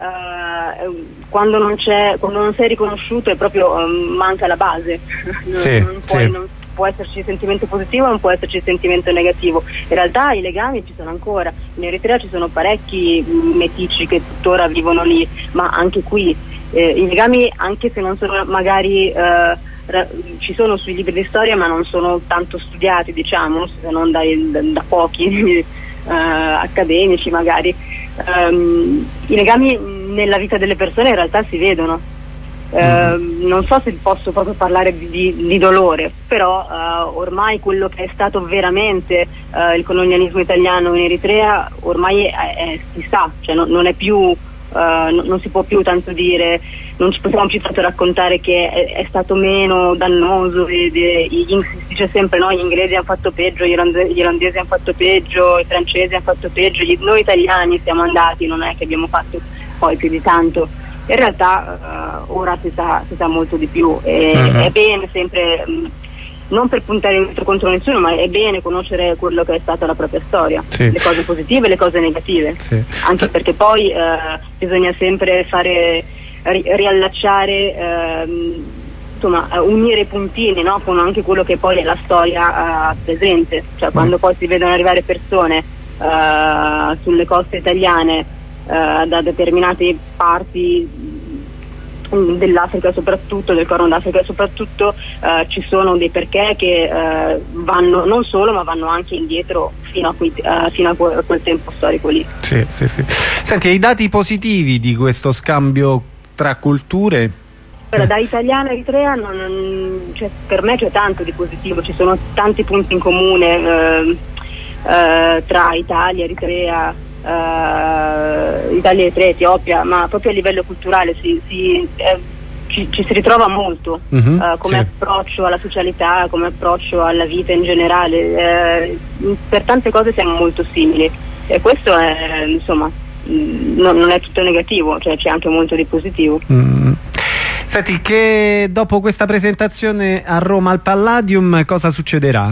Uh, quando non c'è, quando non sei riconosciuto, è proprio um, manca la base. Sì, non, puoi, sì. non può esserci sentimento positivo, non può esserci sentimento negativo. In realtà i legami ci sono ancora. In Eritrea ci sono parecchi metici che tuttora vivono lì, ma anche qui Eh, i legami, anche se non sono magari eh, ra- ci sono sui libri di storia, ma non sono tanto studiati, diciamo, se non dai, da, da pochi eh, accademici magari. Um, i legami nella vita delle persone in realtà si vedono. Uh, mm. Non so se posso proprio parlare di, di, di dolore, però uh, ormai quello che è stato veramente uh, il colonialismo italiano in Eritrea ormai è, è, si sa, cioè non, non è più Uh, non, non si può più tanto dire, non ci possiamo più tanto raccontare che è, è stato meno dannoso. E, e, si dice sempre no, gli inglesi hanno fatto peggio, gli, irlandesi, gli irlandesi hanno fatto peggio, i francesi hanno fatto peggio, gli, noi italiani siamo andati, non è che abbiamo fatto poi più di tanto. In realtà uh, ora si sa, si sa molto di più, e uh-huh. è bene sempre, mh, non per puntare il dito contro nessuno, ma è bene conoscere quello che è stata la propria storia, sì. Le cose positive e le cose negative, sì. Anche sì. Perché poi eh, bisogna sempre fare ri- riallacciare eh, insomma unire i puntini, no? Con anche quello che poi è la storia eh, presente, cioè mm. quando poi si vedono arrivare persone eh, sulle coste italiane eh, da determinate parti dell'Africa, soprattutto del Corno d'Africa soprattutto, eh, ci sono dei perché che eh, vanno non solo, ma vanno anche indietro fino a, qui, eh, fino a quel, a quel tempo storico lì. Sì, sì, sì. Senti, i dati positivi di questo scambio tra culture? Però da italiana a eritrea non, non, cioè, per me c'è tanto di positivo, ci sono tanti punti in comune eh, eh, tra Italia, Eritrea, Uh, Italia, Eritrea, Etiopia, ma proprio a livello culturale si, si, eh, ci, ci si ritrova molto, uh-huh, uh, come sì. approccio alla socialità, come approccio alla vita in generale, eh, per tante cose siamo molto simili, e questo è, insomma, mh, non, non è tutto negativo, cioè c'è anche molto di positivo. Mm. Senti, che dopo questa presentazione a Roma al Palladium cosa succederà?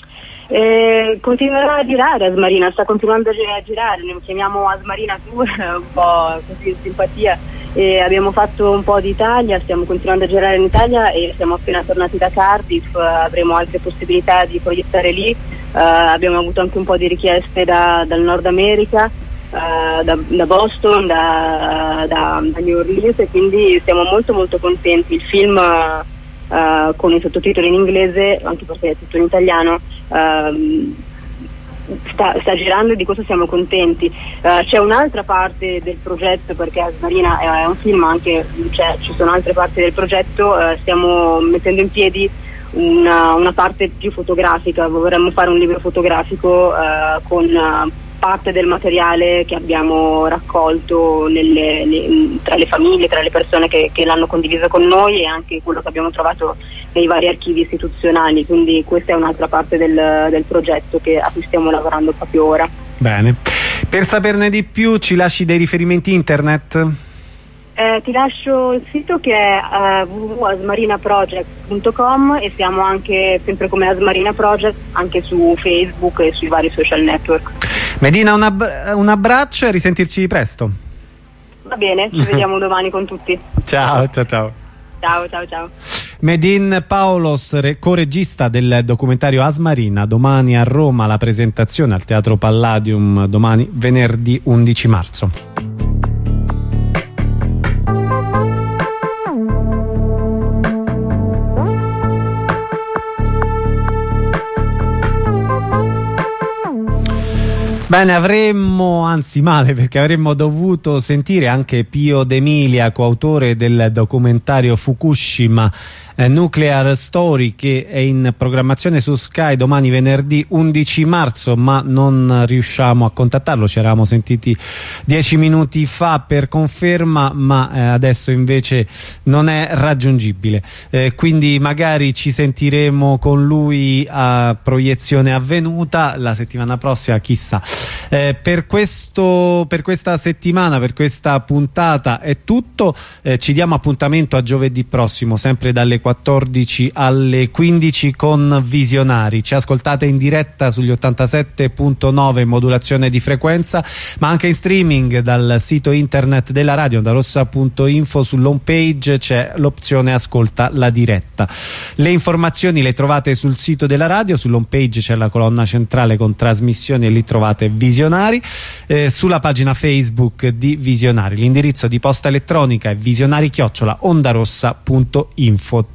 Eh, continuerà a girare Asmarina, sta continuando a girare, ne chiamiamo Asmarina Tour, un po' così in simpatia, e abbiamo fatto un po' di Italia, stiamo continuando a girare in Italia e siamo appena tornati da Cardiff, avremo altre possibilità di proiettare lì, uh, abbiamo avuto anche un po' di richieste da, dal Nord America, uh, da, da Boston, da, da, da New Orleans, e quindi siamo molto molto contenti. Il film uh, con i sottotitoli in inglese, anche perché è tutto in italiano, uh, sta, sta girando e di questo siamo contenti. Uh, c'è un'altra parte del progetto, perché Asmarina è, è un film, anche cioè, ci sono altre parti del progetto. Uh, stiamo mettendo in piedi una, una parte più fotografica. Vorremmo fare un libro fotografico uh, con uh, parte del materiale che abbiamo raccolto nelle, ne, tra le famiglie, tra le persone che, che l'hanno condiviso con noi, e anche quello che abbiamo trovato nei vari archivi istituzionali. Quindi questa è un'altra parte del, del progetto che, a cui stiamo lavorando proprio ora. Bene, per saperne di più ci lasci dei riferimenti internet? Eh, ti lascio il sito, che è uh, w w w punto asmarina project punto com, e siamo anche sempre come Asmarina Project anche su Facebook e sui vari social network. Medina, un, ab- un abbraccio e risentirci presto. Va bene, ci vediamo domani con tutti. Ciao, ciao, ciao. Ciao, ciao, ciao. Medin Paulos, co-regista del documentario Asmarina. Domani a Roma la presentazione al Teatro Palladium, domani venerdì undici marzo. Bene, avremmo, anzi male, perché avremmo dovuto sentire anche Pio D'Emilia, coautore del documentario Fukushima eh, Nuclear Story, che è in programmazione su Sky domani venerdì undici marzo, ma non riusciamo a contattarlo. Ci eravamo sentiti dieci minuti fa per conferma, ma eh, adesso invece non è raggiungibile, eh, quindi magari ci sentiremo con lui a proiezione avvenuta la settimana prossima, chissà. Eh, per, questo, per questa settimana, per questa puntata è tutto. Eh, ci diamo appuntamento a giovedì prossimo, sempre dalle quattordici alle quindici, con Visionari. Ci ascoltate in diretta sugli ottantasette punto nove modulazione di frequenza, ma anche in streaming dal sito internet della radio ondarossa punto info. Sull'home page c'è l'opzione ascolta la diretta. Le informazioni le trovate sul sito della radio, sull'home page c'è la colonna centrale con trasmissioni e lì trovate Visionari, eh, sulla pagina Facebook di Visionari. L'indirizzo di posta elettronica è visionari chiocciola ondarossa punto info.